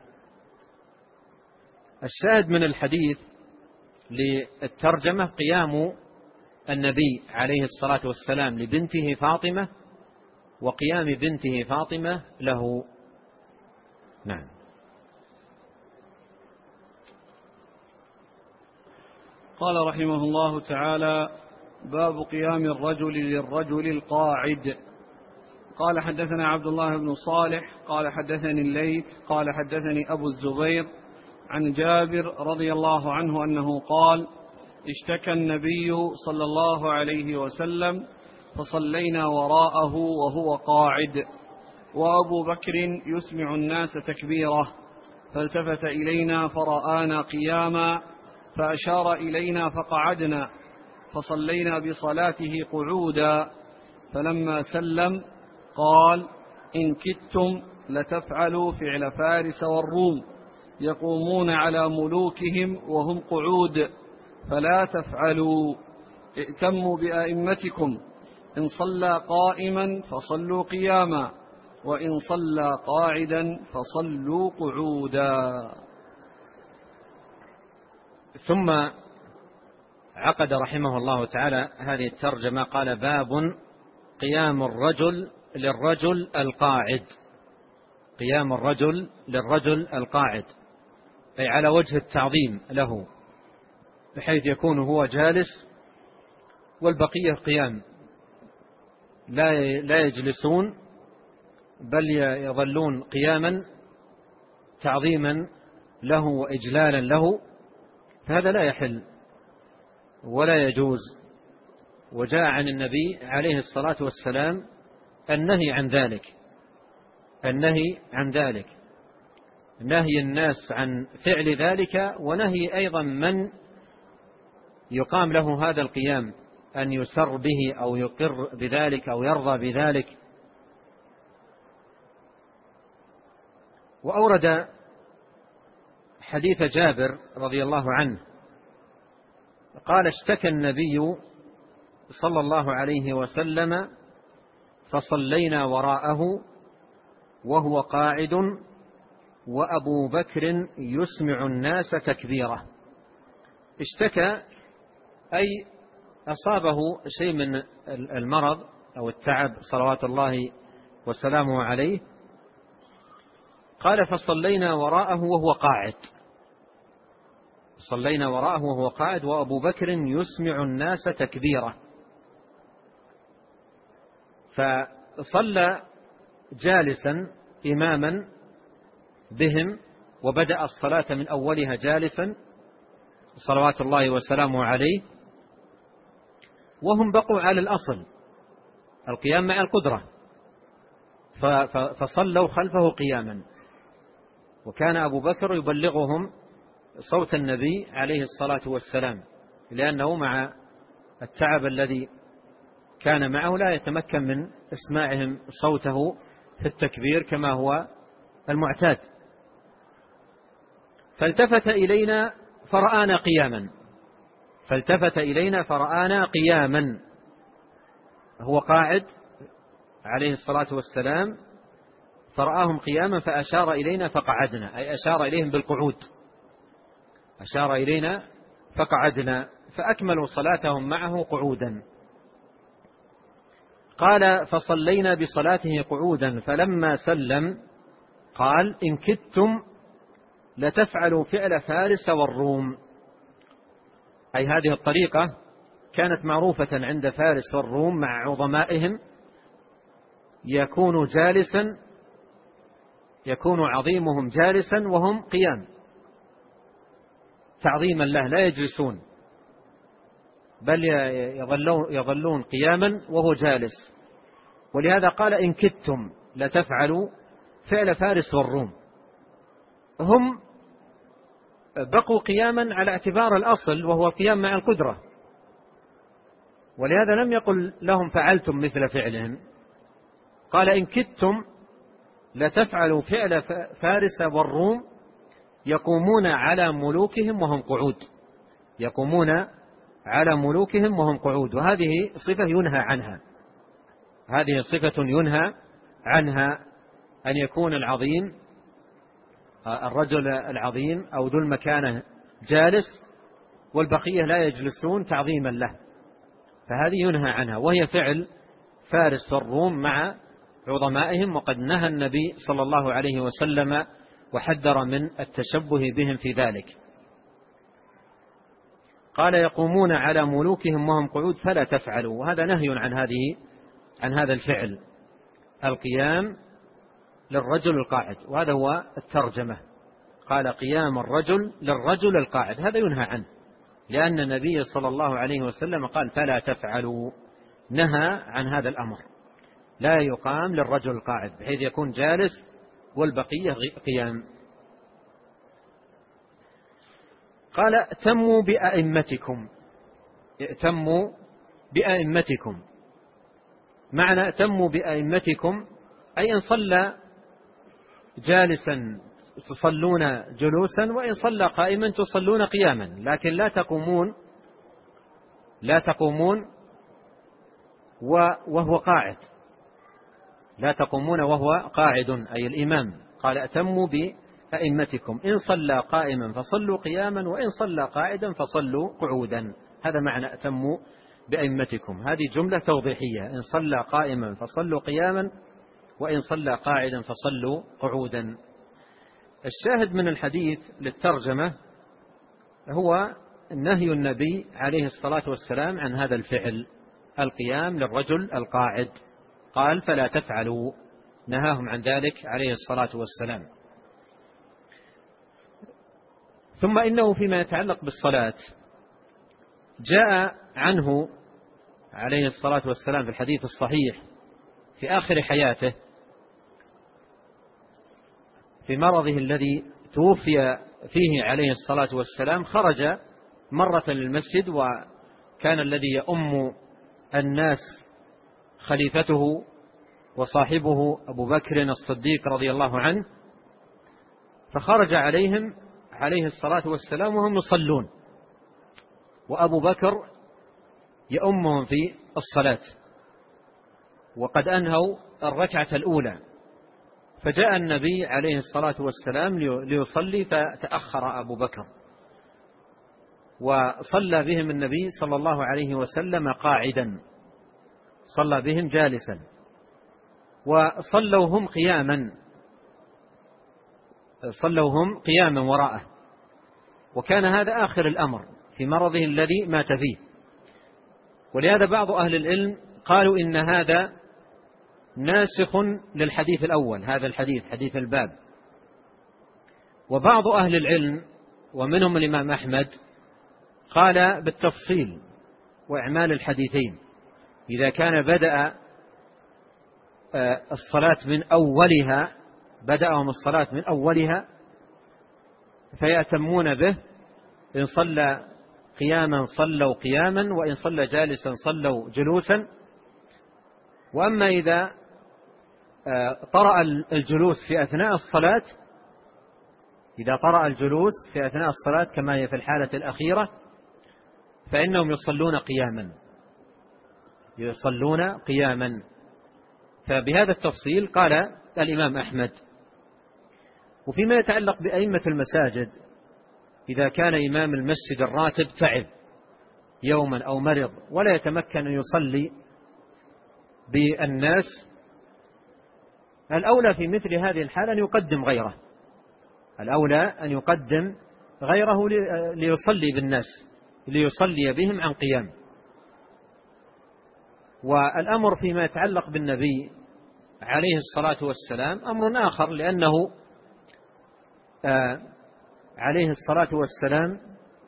الشاهد من الحديث للترجمة قيام النبي عليه الصلاة والسلام لبنته فاطمة وقيام بنته فاطمة له. نعم. قال رحمه الله تعالى: باب قيام الرجل للرجل القاعد. قال حدثنا عبد الله بن صالح قال حدثني الليث قال حدثني أبو الزبير عن جابر رضي الله عنه أنه قال: اشتكى النبي صلى الله عليه وسلم فصلينا وراءه وهو قاعد، وأبو بكر يسمع الناس تكبيره، فالتفت إلينا فرآنا قياما فأشار إلينا فقعدنا، فصلينا بصلاته قعودا، فلما سلم قال: إن كدتم لتفعلوا فعل فارس والروم، يقومون على ملوكهم وهم قعود، فلا تفعلوا، ائتموا بأئمتكم، إن صلى قائما فصلوا قياما، وإن صلى قاعدا فصلوا قعودا. ثم عقد رحمه الله تعالى هذه الترجمة، قال: باب قيام الرجل للرجل القاعد. قيام الرجل للرجل القاعد، أي على وجه التعظيم له، بحيث يكون هو جالس والبقية قيام، لا يجلسون بل يظلون قياما تعظيما له وإجلالا له، فهذا لا يحل ولا يجوز. وجاء عن النبي عليه الصلاة والسلام النهي عن ذلك، النهي عن ذلك، نهي الناس عن فعل ذلك، ونهي أيضا من يقام له هذا القيام أن يسر به أو يقر بذلك أو يرضى بذلك. وأورد حديث جابر رضي الله عنه قال: اشتكى النبي صلى الله عليه وسلم فصلينا وراءه وهو قاعد وأبو بكر يسمع الناس تكبيره. اشتكى أي أصابه شيء من المرض أو التعب صلوات الله وسلامه عليه. قال: فصلينا وراءه وهو قاعد، صلينا وراءه وهو قاعد وأبو بكر يسمع الناس تكبيره. فصلى جالسا إماما بهم وبدأ الصلاة من أولها جالسا صلوات الله وسلامه عليه، وهم بقوا على الأصل القيام مع القدرة، فصلوا خلفه قياما. وكان أبو بكر يبلغهم صوت النبي عليه الصلاة والسلام، لأنه مع التعب الذي كان معه لا يتمكن من إسماعهم صوته في التكبير كما هو المعتاد. فالتفت إلينا فرآنا قياما، هو قاعد عليه الصلاة والسلام، فرآهم قياما فأشار إلينا فقعدنا، أي أشار إليهم بالقعود، أشار إلينا فقعدنا، فأكملوا صلاتهم معه قعودا. قال فصلينا بصلاته قعودا، فلما سلم قال إن كدتم لتفعلوا فعل فارس والروم، أي هذه الطريقة كانت معروفة عند فارس والروم مع عظمائهم، يكون عظيمهم جالسا وهم قيام تعظيما له، لا يجلسون بل يظلون قياما وهو جالس. ولهذا قال إن كدتم لتفعلوا فعل فارس والروم، هم بقوا قياما على اعتبار الأصل وهو القيام مع القدرة، ولهذا لم يقل لهم فعلتم مثل فعلهم، قال إن كدتم لتفعلوا فعل فارس والروم يقومون على ملوكهم وهم قعود، يقومون على ملوكهم وهم قعود. وهذه صفة ينهى عنها، هذه صفة ينهى عنها، أن يكون العظيم الرجل العظيم أو ذو المكانة جالس والبقية لا يجلسون تعظيما له، فهذه ينهى عنها، وهي فعل فارس والروم مع عظمائهم. وقد نهى النبي صلى الله عليه وسلم وحذر من التشبه بهم في ذلك. قال يقومون على ملوكهم وهم قعود فلا تفعلوا، وهذا نهي عن هذا الفعل، القيام للرجل القاعد، وهذا هو الترجمة. قال قيام الرجل للرجل القاعد، هذا ينهى عنه، لأن النبي صلى الله عليه وسلم قال فلا تفعلوا، نهى عن هذا الأمر، لا يقام للرجل القاعد بحيث يكون جالس والبقية قيام. قال ائتموا بأئمتكم، معنى ائتموا بأئمتكم أي إن صلى جالسا تصلون جلوسا، وإن صلى قائما تصلون قياما، لكن لا تقومون وهو قاعد، لا تقومون وهو قاعد أي الإمام. قال ائتموا بأئمتكم، إن صلى قائما فصلوا قياما، وإن صلى قاعدا فصلوا قعودا، هذا معنى ائتموا بأئمتكم. هذه جملة توضيحية، إن صلى قائما فصلوا قياما، وإن صلى قاعدا فصلوا قعودا. الشاهد من الحديث للترجمة هو نهي النبي عليه الصلاة والسلام عن هذا الفعل، القيام للرجل القاعد، قال فلا تفعلوا، نهاهم عن ذلك عليه الصلاة والسلام. ثم إنه فيما يتعلق بالصلاة جاء عنه عليه الصلاة والسلام في الحديث الصحيح في آخر حياته في مرضه الذي توفي فيه عليه الصلاة والسلام، خرج مرة للمسجد، وكان الذي يؤم الناس خليفته وصاحبه أبو بكر الصديق رضي الله عنه، فخرج عليهم عليه الصلاة والسلام وهم يصلون، وأبو بكر يؤمهم في الصلاة، وقد أنهوا الركعة الأولى، فجاء النبي عليه الصلاة والسلام ليصلي، فتأخر أبو بكر، وصلى بهم النبي صلى الله عليه وسلم قاعدا، صلى بهم جالسا، وصلوا هم قياما وراءه، وكان هذا آخر الأمر في مرضه الذي مات فيه. ولهذا بعض أهل العلم قالوا إن هذا ناسخ للحديث الأول، هذا الحديث حديث الباب. وبعض أهل العلم ومنهم الإمام أحمد قال بالتفصيل وإعمال الحديثين، إذا كان بدأ الصلاة من أولها، بدأهم الصلاة من أولها فيأتمون به، إن صلى قياما صلوا قياما، وإن صلى جالسا صلوا جلوسا. وأما إذا طرأ الجلوس في أثناء الصلاة، إذا طرأ الجلوس في أثناء الصلاة كما هي في الحالة الأخيرة، فإنهم يصلون قياما، يصلون قياما. فبهذا التفصيل قال الإمام أحمد. وفيما يتعلق بأئمة المساجد، إذا كان إمام المسجد الراتب تعب يوما أو مرض ولا يتمكن أن يصلي بالناس، الأولى في مثل هذه الحالة أن يقدم غيره، الأولى أن يقدم غيره ليصلي بالناس، ليصلي بهم عن قيام. والأمر فيما يتعلق بالنبي عليه الصلاة والسلام أمر آخر، لأنه عليه الصلاة والسلام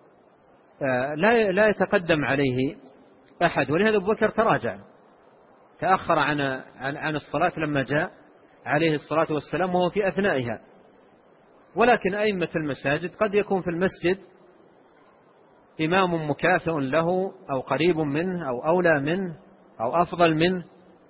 لا يتقدم عليه أحد، ولهذا أبو بكر تراجع، تأخر عن الصلاة لما جاء عليه الصلاة والسلام وهو في أثنائها. ولكن أئمة المساجد قد يكون في المسجد إمام مكافئ له أو قريب منه أو أولى منه أو أفضل منه،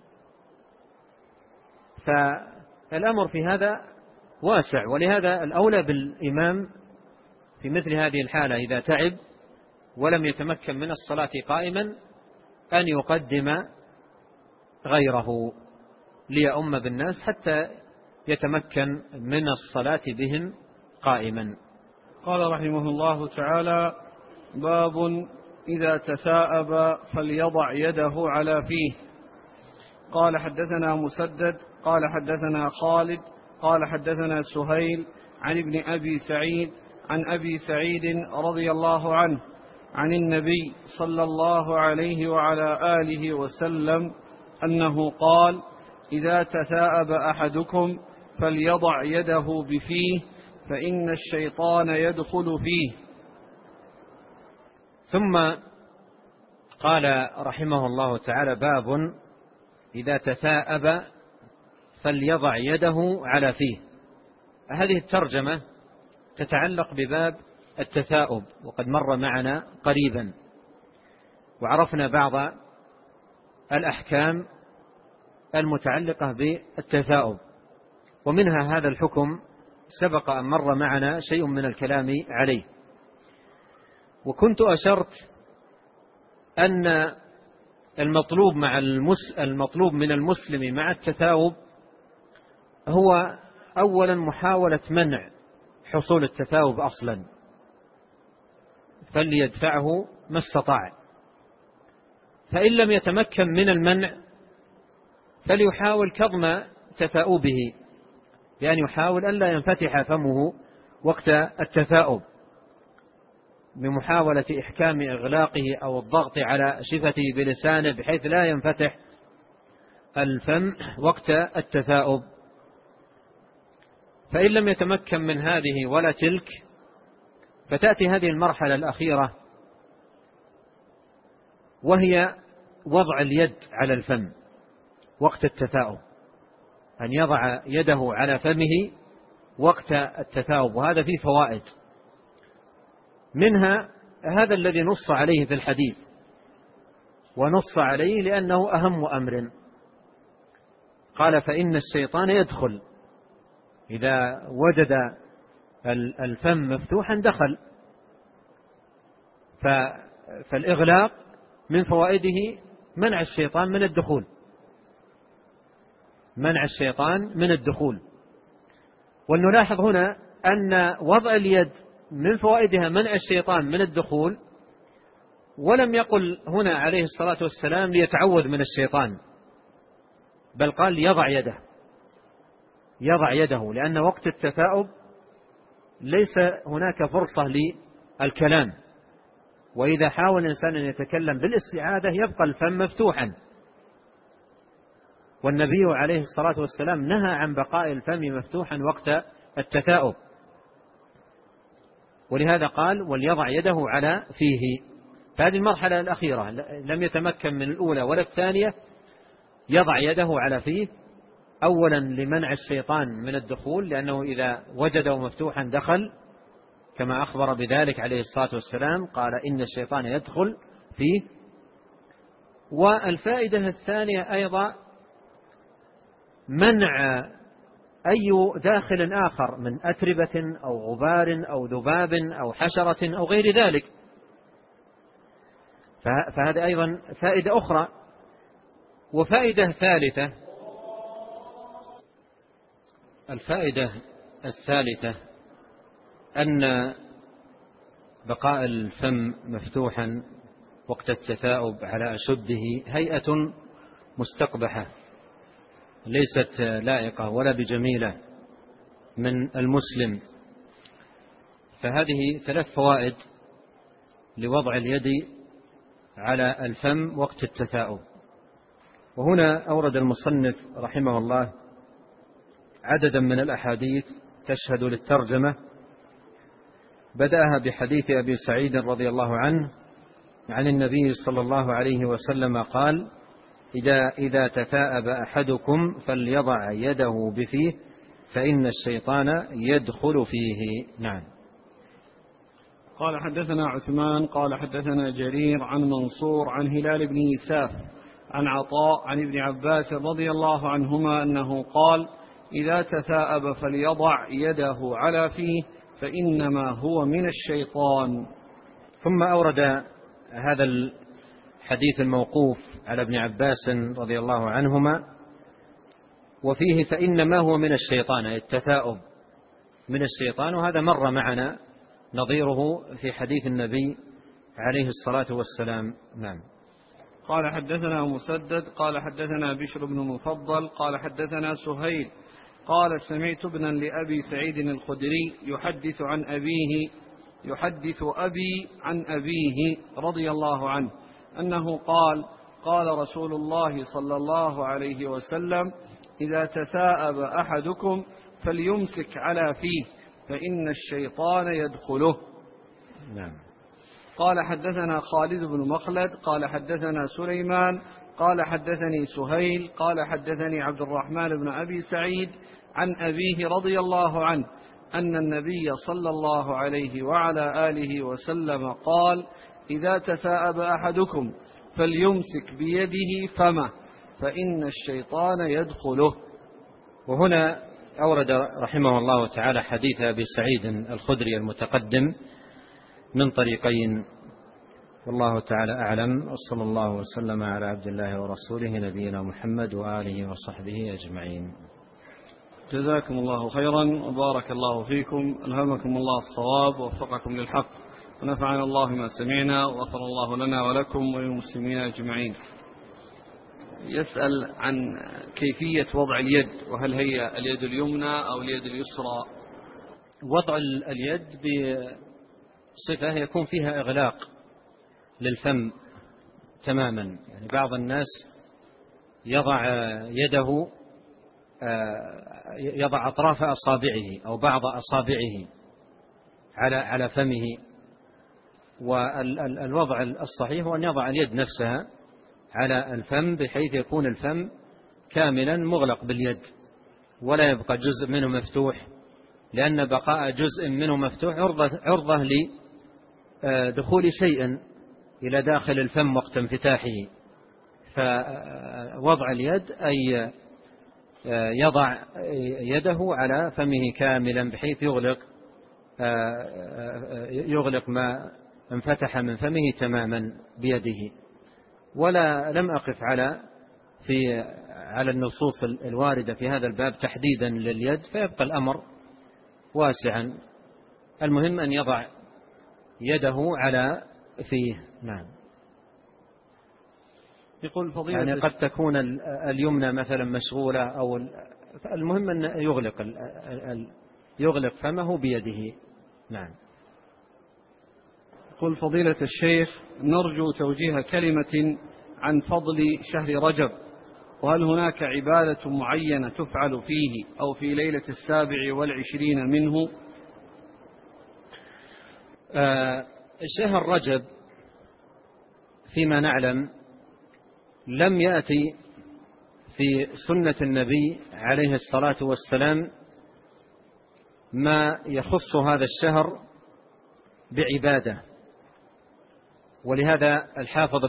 فالأمر في هذا واسع. ولهذا الأولى بالإمام في مثل هذه الحالة إذا تعب ولم يتمكن من الصلاة قائما أن يقدم غيره ليؤم بالناس حتى يتمكن من الصلاة بهم قائما. قال رحمه الله تعالى: باب إذا تثاءب فليضع يده على فيه. قال حدثنا مسدد قال حدثنا خالد قال حدثنا سهيل عن ابن أبي سعيد عن أبي سعيد رضي الله عنه عن النبي صلى الله عليه وعلى آله وسلم أنه قال: إذا تثاءب أحدكم فليضع يده بفيه فإن الشيطان يدخل فيه. ثم قال رحمه الله تعالى: باب إذا تثاءب فليضع يده على فيه. هذه الترجمة تتعلق بباب التثاؤب، وقد مر معنا قريبا، وعرفنا بعض الأحكام المتعلقة بالتثاؤب، ومنها هذا الحكم سبق أن مر معنا شيء من الكلام عليه. وكنت أشرت أن المطلوب من المسلم مع التثاؤب هو أولا محاولة منع حصول التثاؤب أصلا، فليدفعه ما استطاع. فإن لم يتمكن من المنع فليحاول كظم تثاؤبه، بأن يحاول أن لا ينفتح فمه وقت التثاؤب، بمحاولة إحكام إغلاقه أو الضغط على شفته بلسانه بحيث لا ينفتح الفم وقت التثاؤب. فإن لم يتمكن من هذه ولا تلك، فتأتي هذه المرحلة الأخيرة، وهي وضع اليد على الفم وقت التثاؤب، أن يضع يده على فمه وقت التثاؤب. وهذا فيه فوائد، منها هذا الذي نص عليه في الحديث، ونص عليه لأنه أهم أمر. قال: فإن الشيطان يدخل، إذا وجد الفم مفتوحا دخل. فالإغلاق من فوائده منع الشيطان من الدخول، منع الشيطان من الدخول. ونلاحظ هنا أن وضع اليد من فوائدها منع الشيطان من الدخول، ولم يقل هنا عليه الصلاة والسلام ليتعوذ من الشيطان، بل قال يضع يده، لأن وقت التثاؤب ليس هناك فرصة للكلام، وإذا حاول الإنسان أن يتكلم بالاستعاذة يبقى الفم مفتوحا، والنبي عليه الصلاة والسلام نهى عن بقاء الفم مفتوحا وقت التثاؤب، ولهذا قال وليضع يده على فيه. فهذه المرحلة الأخيرة لم يتمكن من الأولى ولا الثانية، يضع يده على فيه أولا لمنع الشيطان من الدخول، لأنه إذا وجده مفتوحا دخل، كما أخبر بذلك عليه الصلاة والسلام، قال إن الشيطان يدخل فيه. والفائدة الثانية أيضا منع أي داخل آخر من أتربة أو غبار أو ذباب أو حشرة أو غير ذلك. فهذا أيضا فائدة أخرى. وفائدة ثالثة، الفائدة الثالثة أن بقاء الفم مفتوحا وقت التثاؤب على أشده هيئة مستقبحة ليست لائقة ولا بجميلة من المسلم. فهذه 3 فوائد لوضع اليد على الفم وقت التثاؤب. وهنا أورد المصنف رحمه الله عددا من الأحاديث تشهد للترجمة، بدأها بحديث أبي سعيد رضي الله عنه عن النبي صلى الله عليه وسلم قال: إذا تثاءب أحدكم فليضع يده بفيه فإن الشيطان يدخل فيه. نعم. قال حدثنا عثمان قال حدثنا جرير عن منصور عن هلال بن يساف عن عطاء عن ابن عباس رضي الله عنهما أنه قال: إذا تثاءب فليضع يده على فيه فإنما هو من الشيطان. ثم أورد هذا الحديث الموقوف على ابن عباس رضي الله عنهما، وفيه فإنما هو من الشيطان، التثاؤب من الشيطان، وهذا مر معنا نظيره في حديث النبي عليه الصلاة والسلام. نعم. قال حدثنا مسدد قال حدثنا بشر بن مفضل قال حدثنا سهيل قال سمعت ابنا لأبي سعيد الخدري يحدث أبي عن أبيه رضي الله عنه أنه قال رسول الله صلى الله عليه وسلم: إذا تثاءب أحدكم فليمسك على فيه فإن الشيطان يدخله. نعم. قال حدثنا خالد بن مخلد قال حدثنا سليمان قال حدثني سهيل قال حدثني عبد الرحمن بن أبي سعيد عن أبيه رضي الله عنه أن النبي صلى الله عليه وعلى آله وسلم قال: إذا تثاءب أحدكم فليمسك بيده فمه فإن الشيطان يدخله. وهنا أورد رحمه الله تعالى حديث أبي سعيد الخدري المتقدم من طريقين، والله تعالى أعلم، وصلى الله وسلم على عبد الله ورسوله نبينا محمد وآله وصحبه أجمعين. جزاكم الله خيرا وبارك الله فيكم، ألهمكم الله الصواب ووفقكم للحق، ونفعنا الله ما سمعنا، وغفر الله لنا ولكم وللمسلمين أجمعين. يسأل عن كيفية وضع اليد، وهل هي اليد اليمنى أو اليد اليسرى؟ وضع اليد بصفة يكون فيها إغلاق للفم تماما، يعني بعض الناس يضع أطراف أصابعه أو بعض أصابعه على فمه، والوضع الصحيح هو أن يضع اليد نفسها على الفم بحيث يكون الفم كاملا مغلق باليد ولا يبقى جزء منه مفتوح، لأن بقاء جزء منه مفتوح عرضة لدخول شيء إلى داخل الفم وقت انفتاحه. فوضع اليد أي يضع يده على فمه كاملا بحيث يغلق ما انفتح من فمه تماما بيده. لم أقف على النصوص الواردة في هذا الباب تحديدا لليد، فيبقى الأمر واسعا. المهم أن يضع يده على فيه. نعم. يقول فضيلة يعني قد تكون اليمنى مثلا مشغولة، أو المهم أن يغلق فمه بيده. نعم. يقول فضيلة الشيخ: نرجو توجيه كلمة عن فضل شهر رجب، وهل هناك عبادة معينة تفعل فيه أو في ليلة 27 منه؟ شهر رجب فيما نعلم لم يأتي في سنة النبي عليه الصلاة والسلام ما يخص هذا الشهر بعبادة، ولهذا الحافظ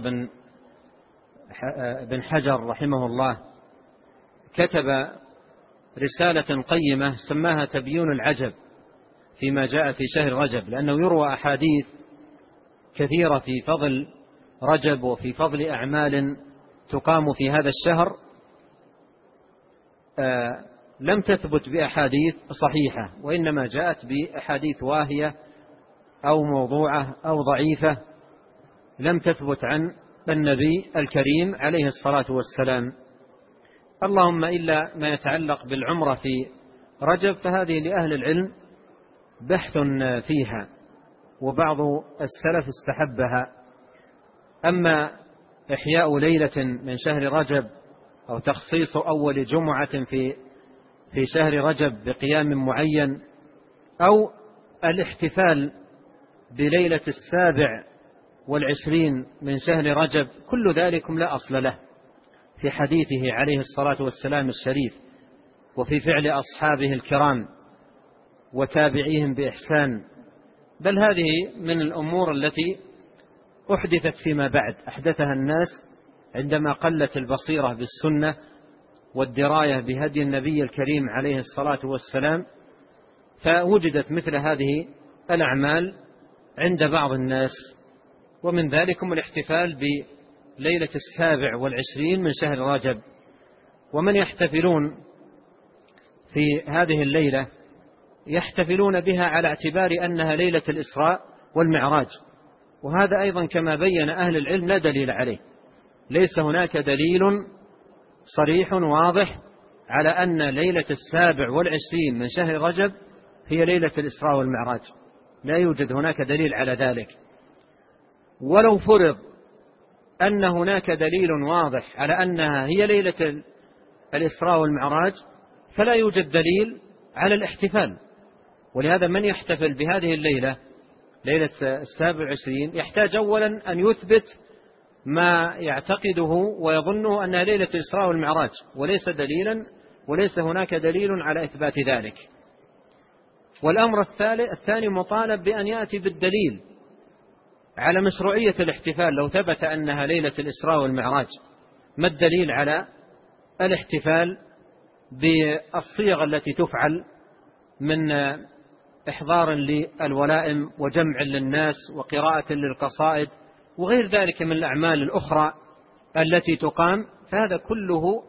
بن حجر رحمه الله كتب رسالة قيمة سماها تبيين العجب فيما جاء في شهر رجب، لأنه يروى أحاديث كثيرة في فضل رجب وفي فضل أعمال تقام في هذا الشهر لم تثبت بأحاديث صحيحة، وإنما جاءت بأحاديث واهية أو موضوعة أو ضعيفة لم تثبت عن النبي الكريم عليه الصلاة والسلام. اللهم إلا ما يتعلق بالعمرة في رجب فهذه لأهل العلم بحث فيها، وبعض السلف استحبها. أما إحياء ليلة من شهر رجب أو تخصيص أول جمعة في شهر رجب بقيام معين أو الاحتفال بليلة 27 من شهر رجب، كل ذلك لا أصل له في حديثه عليه الصلاة والسلام الشريف وفي فعل أصحابه الكرام وتابعيهم بإحسان، بل هذه من الأمور التي أحدثت فيما بعد، أحدثها الناس عندما قلت البصيرة بالسنة والدراية بهدي النبي الكريم عليه الصلاة والسلام، فوجدت مثل هذه الأعمال عند بعض الناس، ومن ذلكم الاحتفال بليلة 27 من شهر رجب. ومن يحتفلون في هذه الليلة يحتفلون بها على اعتبار أنها ليلة الإسراء والمعراج، وهذا أيضا كما بين أهل العلم لا دليل عليه، ليس هناك دليل صريح واضح على أن ليلة 27 من شهر رجب هي ليلة الإسراء والمعراج، لا يوجد هناك دليل على ذلك. ولو فرض أن هناك دليل واضح على أنها هي ليلة الإسراء والمعراج فلا يوجد دليل على الاحتفال. ولهذا من يحتفل بهذه الليلة ليلة 27 يحتاج أولا أن يثبت ما يعتقده ويظنه أنها ليلة الإسراء والمعراج، وليس هناك دليل على إثبات ذلك. والأمر الثاني مطالب بأن يأتي بالدليل على مشروعية الاحتفال لو ثبت أنها ليلة الإسراء والمعراج. ما الدليل على الاحتفال بالصيغ التي تفعل من إحضار للولائم وجمع للناس وقراءة للقصائد وغير ذلك من الأعمال الأخرى التي تقام؟ فهذا كله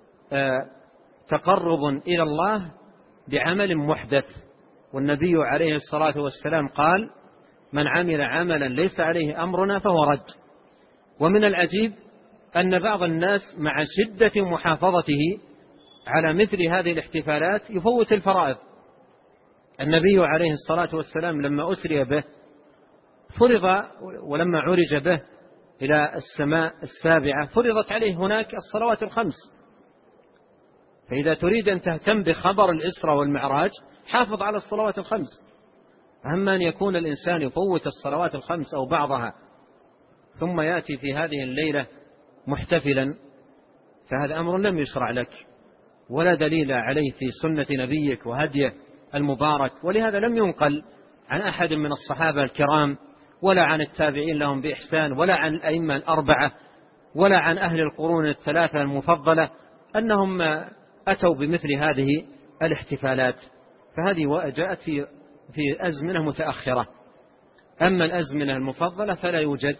تقرب إلى الله بعمل محدث، والنبي عليه الصلاة والسلام قال: من عمل عملا ليس عليه أمرنا فهو رد. ومن العجيب أن بعض الناس مع شدة محافظته على مثل هذه الاحتفالات يفوت الفرائض. النبي عليه الصلاة والسلام لما أسري به فرض، ولما عرج به إلى السماء السابعة فرضت عليه هناك الصلوات الخمس. فإذا تريد أن تهتم بخبر الإسراء والمعراج حافظ على الصلوات الخمس. أما أن يكون الإنسان يفوت الصلوات الخمس أو بعضها ثم يأتي في هذه الليلة محتفلا فهذا أمر لم يشرع لك ولا دليل عليه في سنة نبيك وهديه المبارك. ولهذا لم ينقل عن أحد من الصحابة الكرام ولا عن التابعين لهم بإحسان ولا عن الأئمة الأربعة ولا عن أهل القرون الثلاثة المفضلة أنهم أتوا بمثل هذه الاحتفالات، فهذه جاءت في أزمنة متأخرة. أما الأزمنة المفضلة فلا يوجد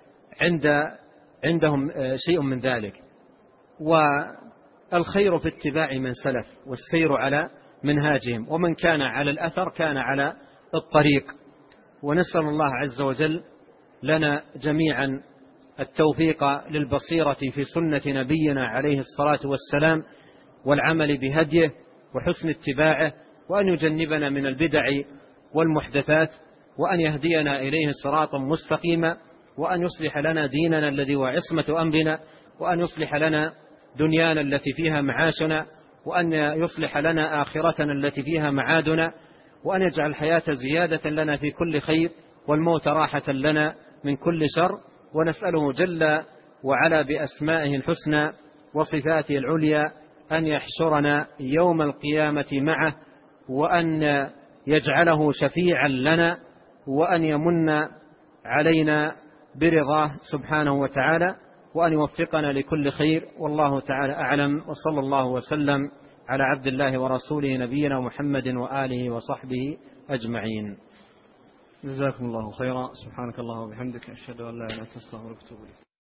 عندهم شيء من ذلك. والخير في اتباع من سلف والسير على منهاجهم، ومن كان على الأثر كان على الطريق. ونسأل الله عز وجل لنا جميعا التوفيق للبصيرة في سنة نبينا عليه الصلاة والسلام والعمل بهديه وحسن اتباعه، وأن يجنبنا من البدع والمحدثات، وأن يهدينا إليه صراطا مستقيما، وأن يصلح لنا ديننا الذي هو عصمة أمرنا، وأن يصلح لنا دنيانا التي فيها معاشنا، وأن يصلح لنا آخرتنا التي فيها معادنا، وأن يجعل الحياة زيادة لنا في كل خير والموت راحة لنا من كل شر. ونسأله جل وعلا بأسمائه الحسنى وصفاته العليا أن يحشرنا يوم القيامة معه، وأن يجعله شفيعا لنا، وأن يمن علينا برضاه سبحانه وتعالى، وأن يوفقنا لكل خير. والله تعالى أعلم، وصلى الله وسلم على عبد الله ورسوله نبينا محمد وآله وصحبه أجمعين. جزاكم الله خيرا. سبحانك اللهم وبحمدك، أشهد أن لا إله إلا أنت، أستغفرك وأتوب إليك.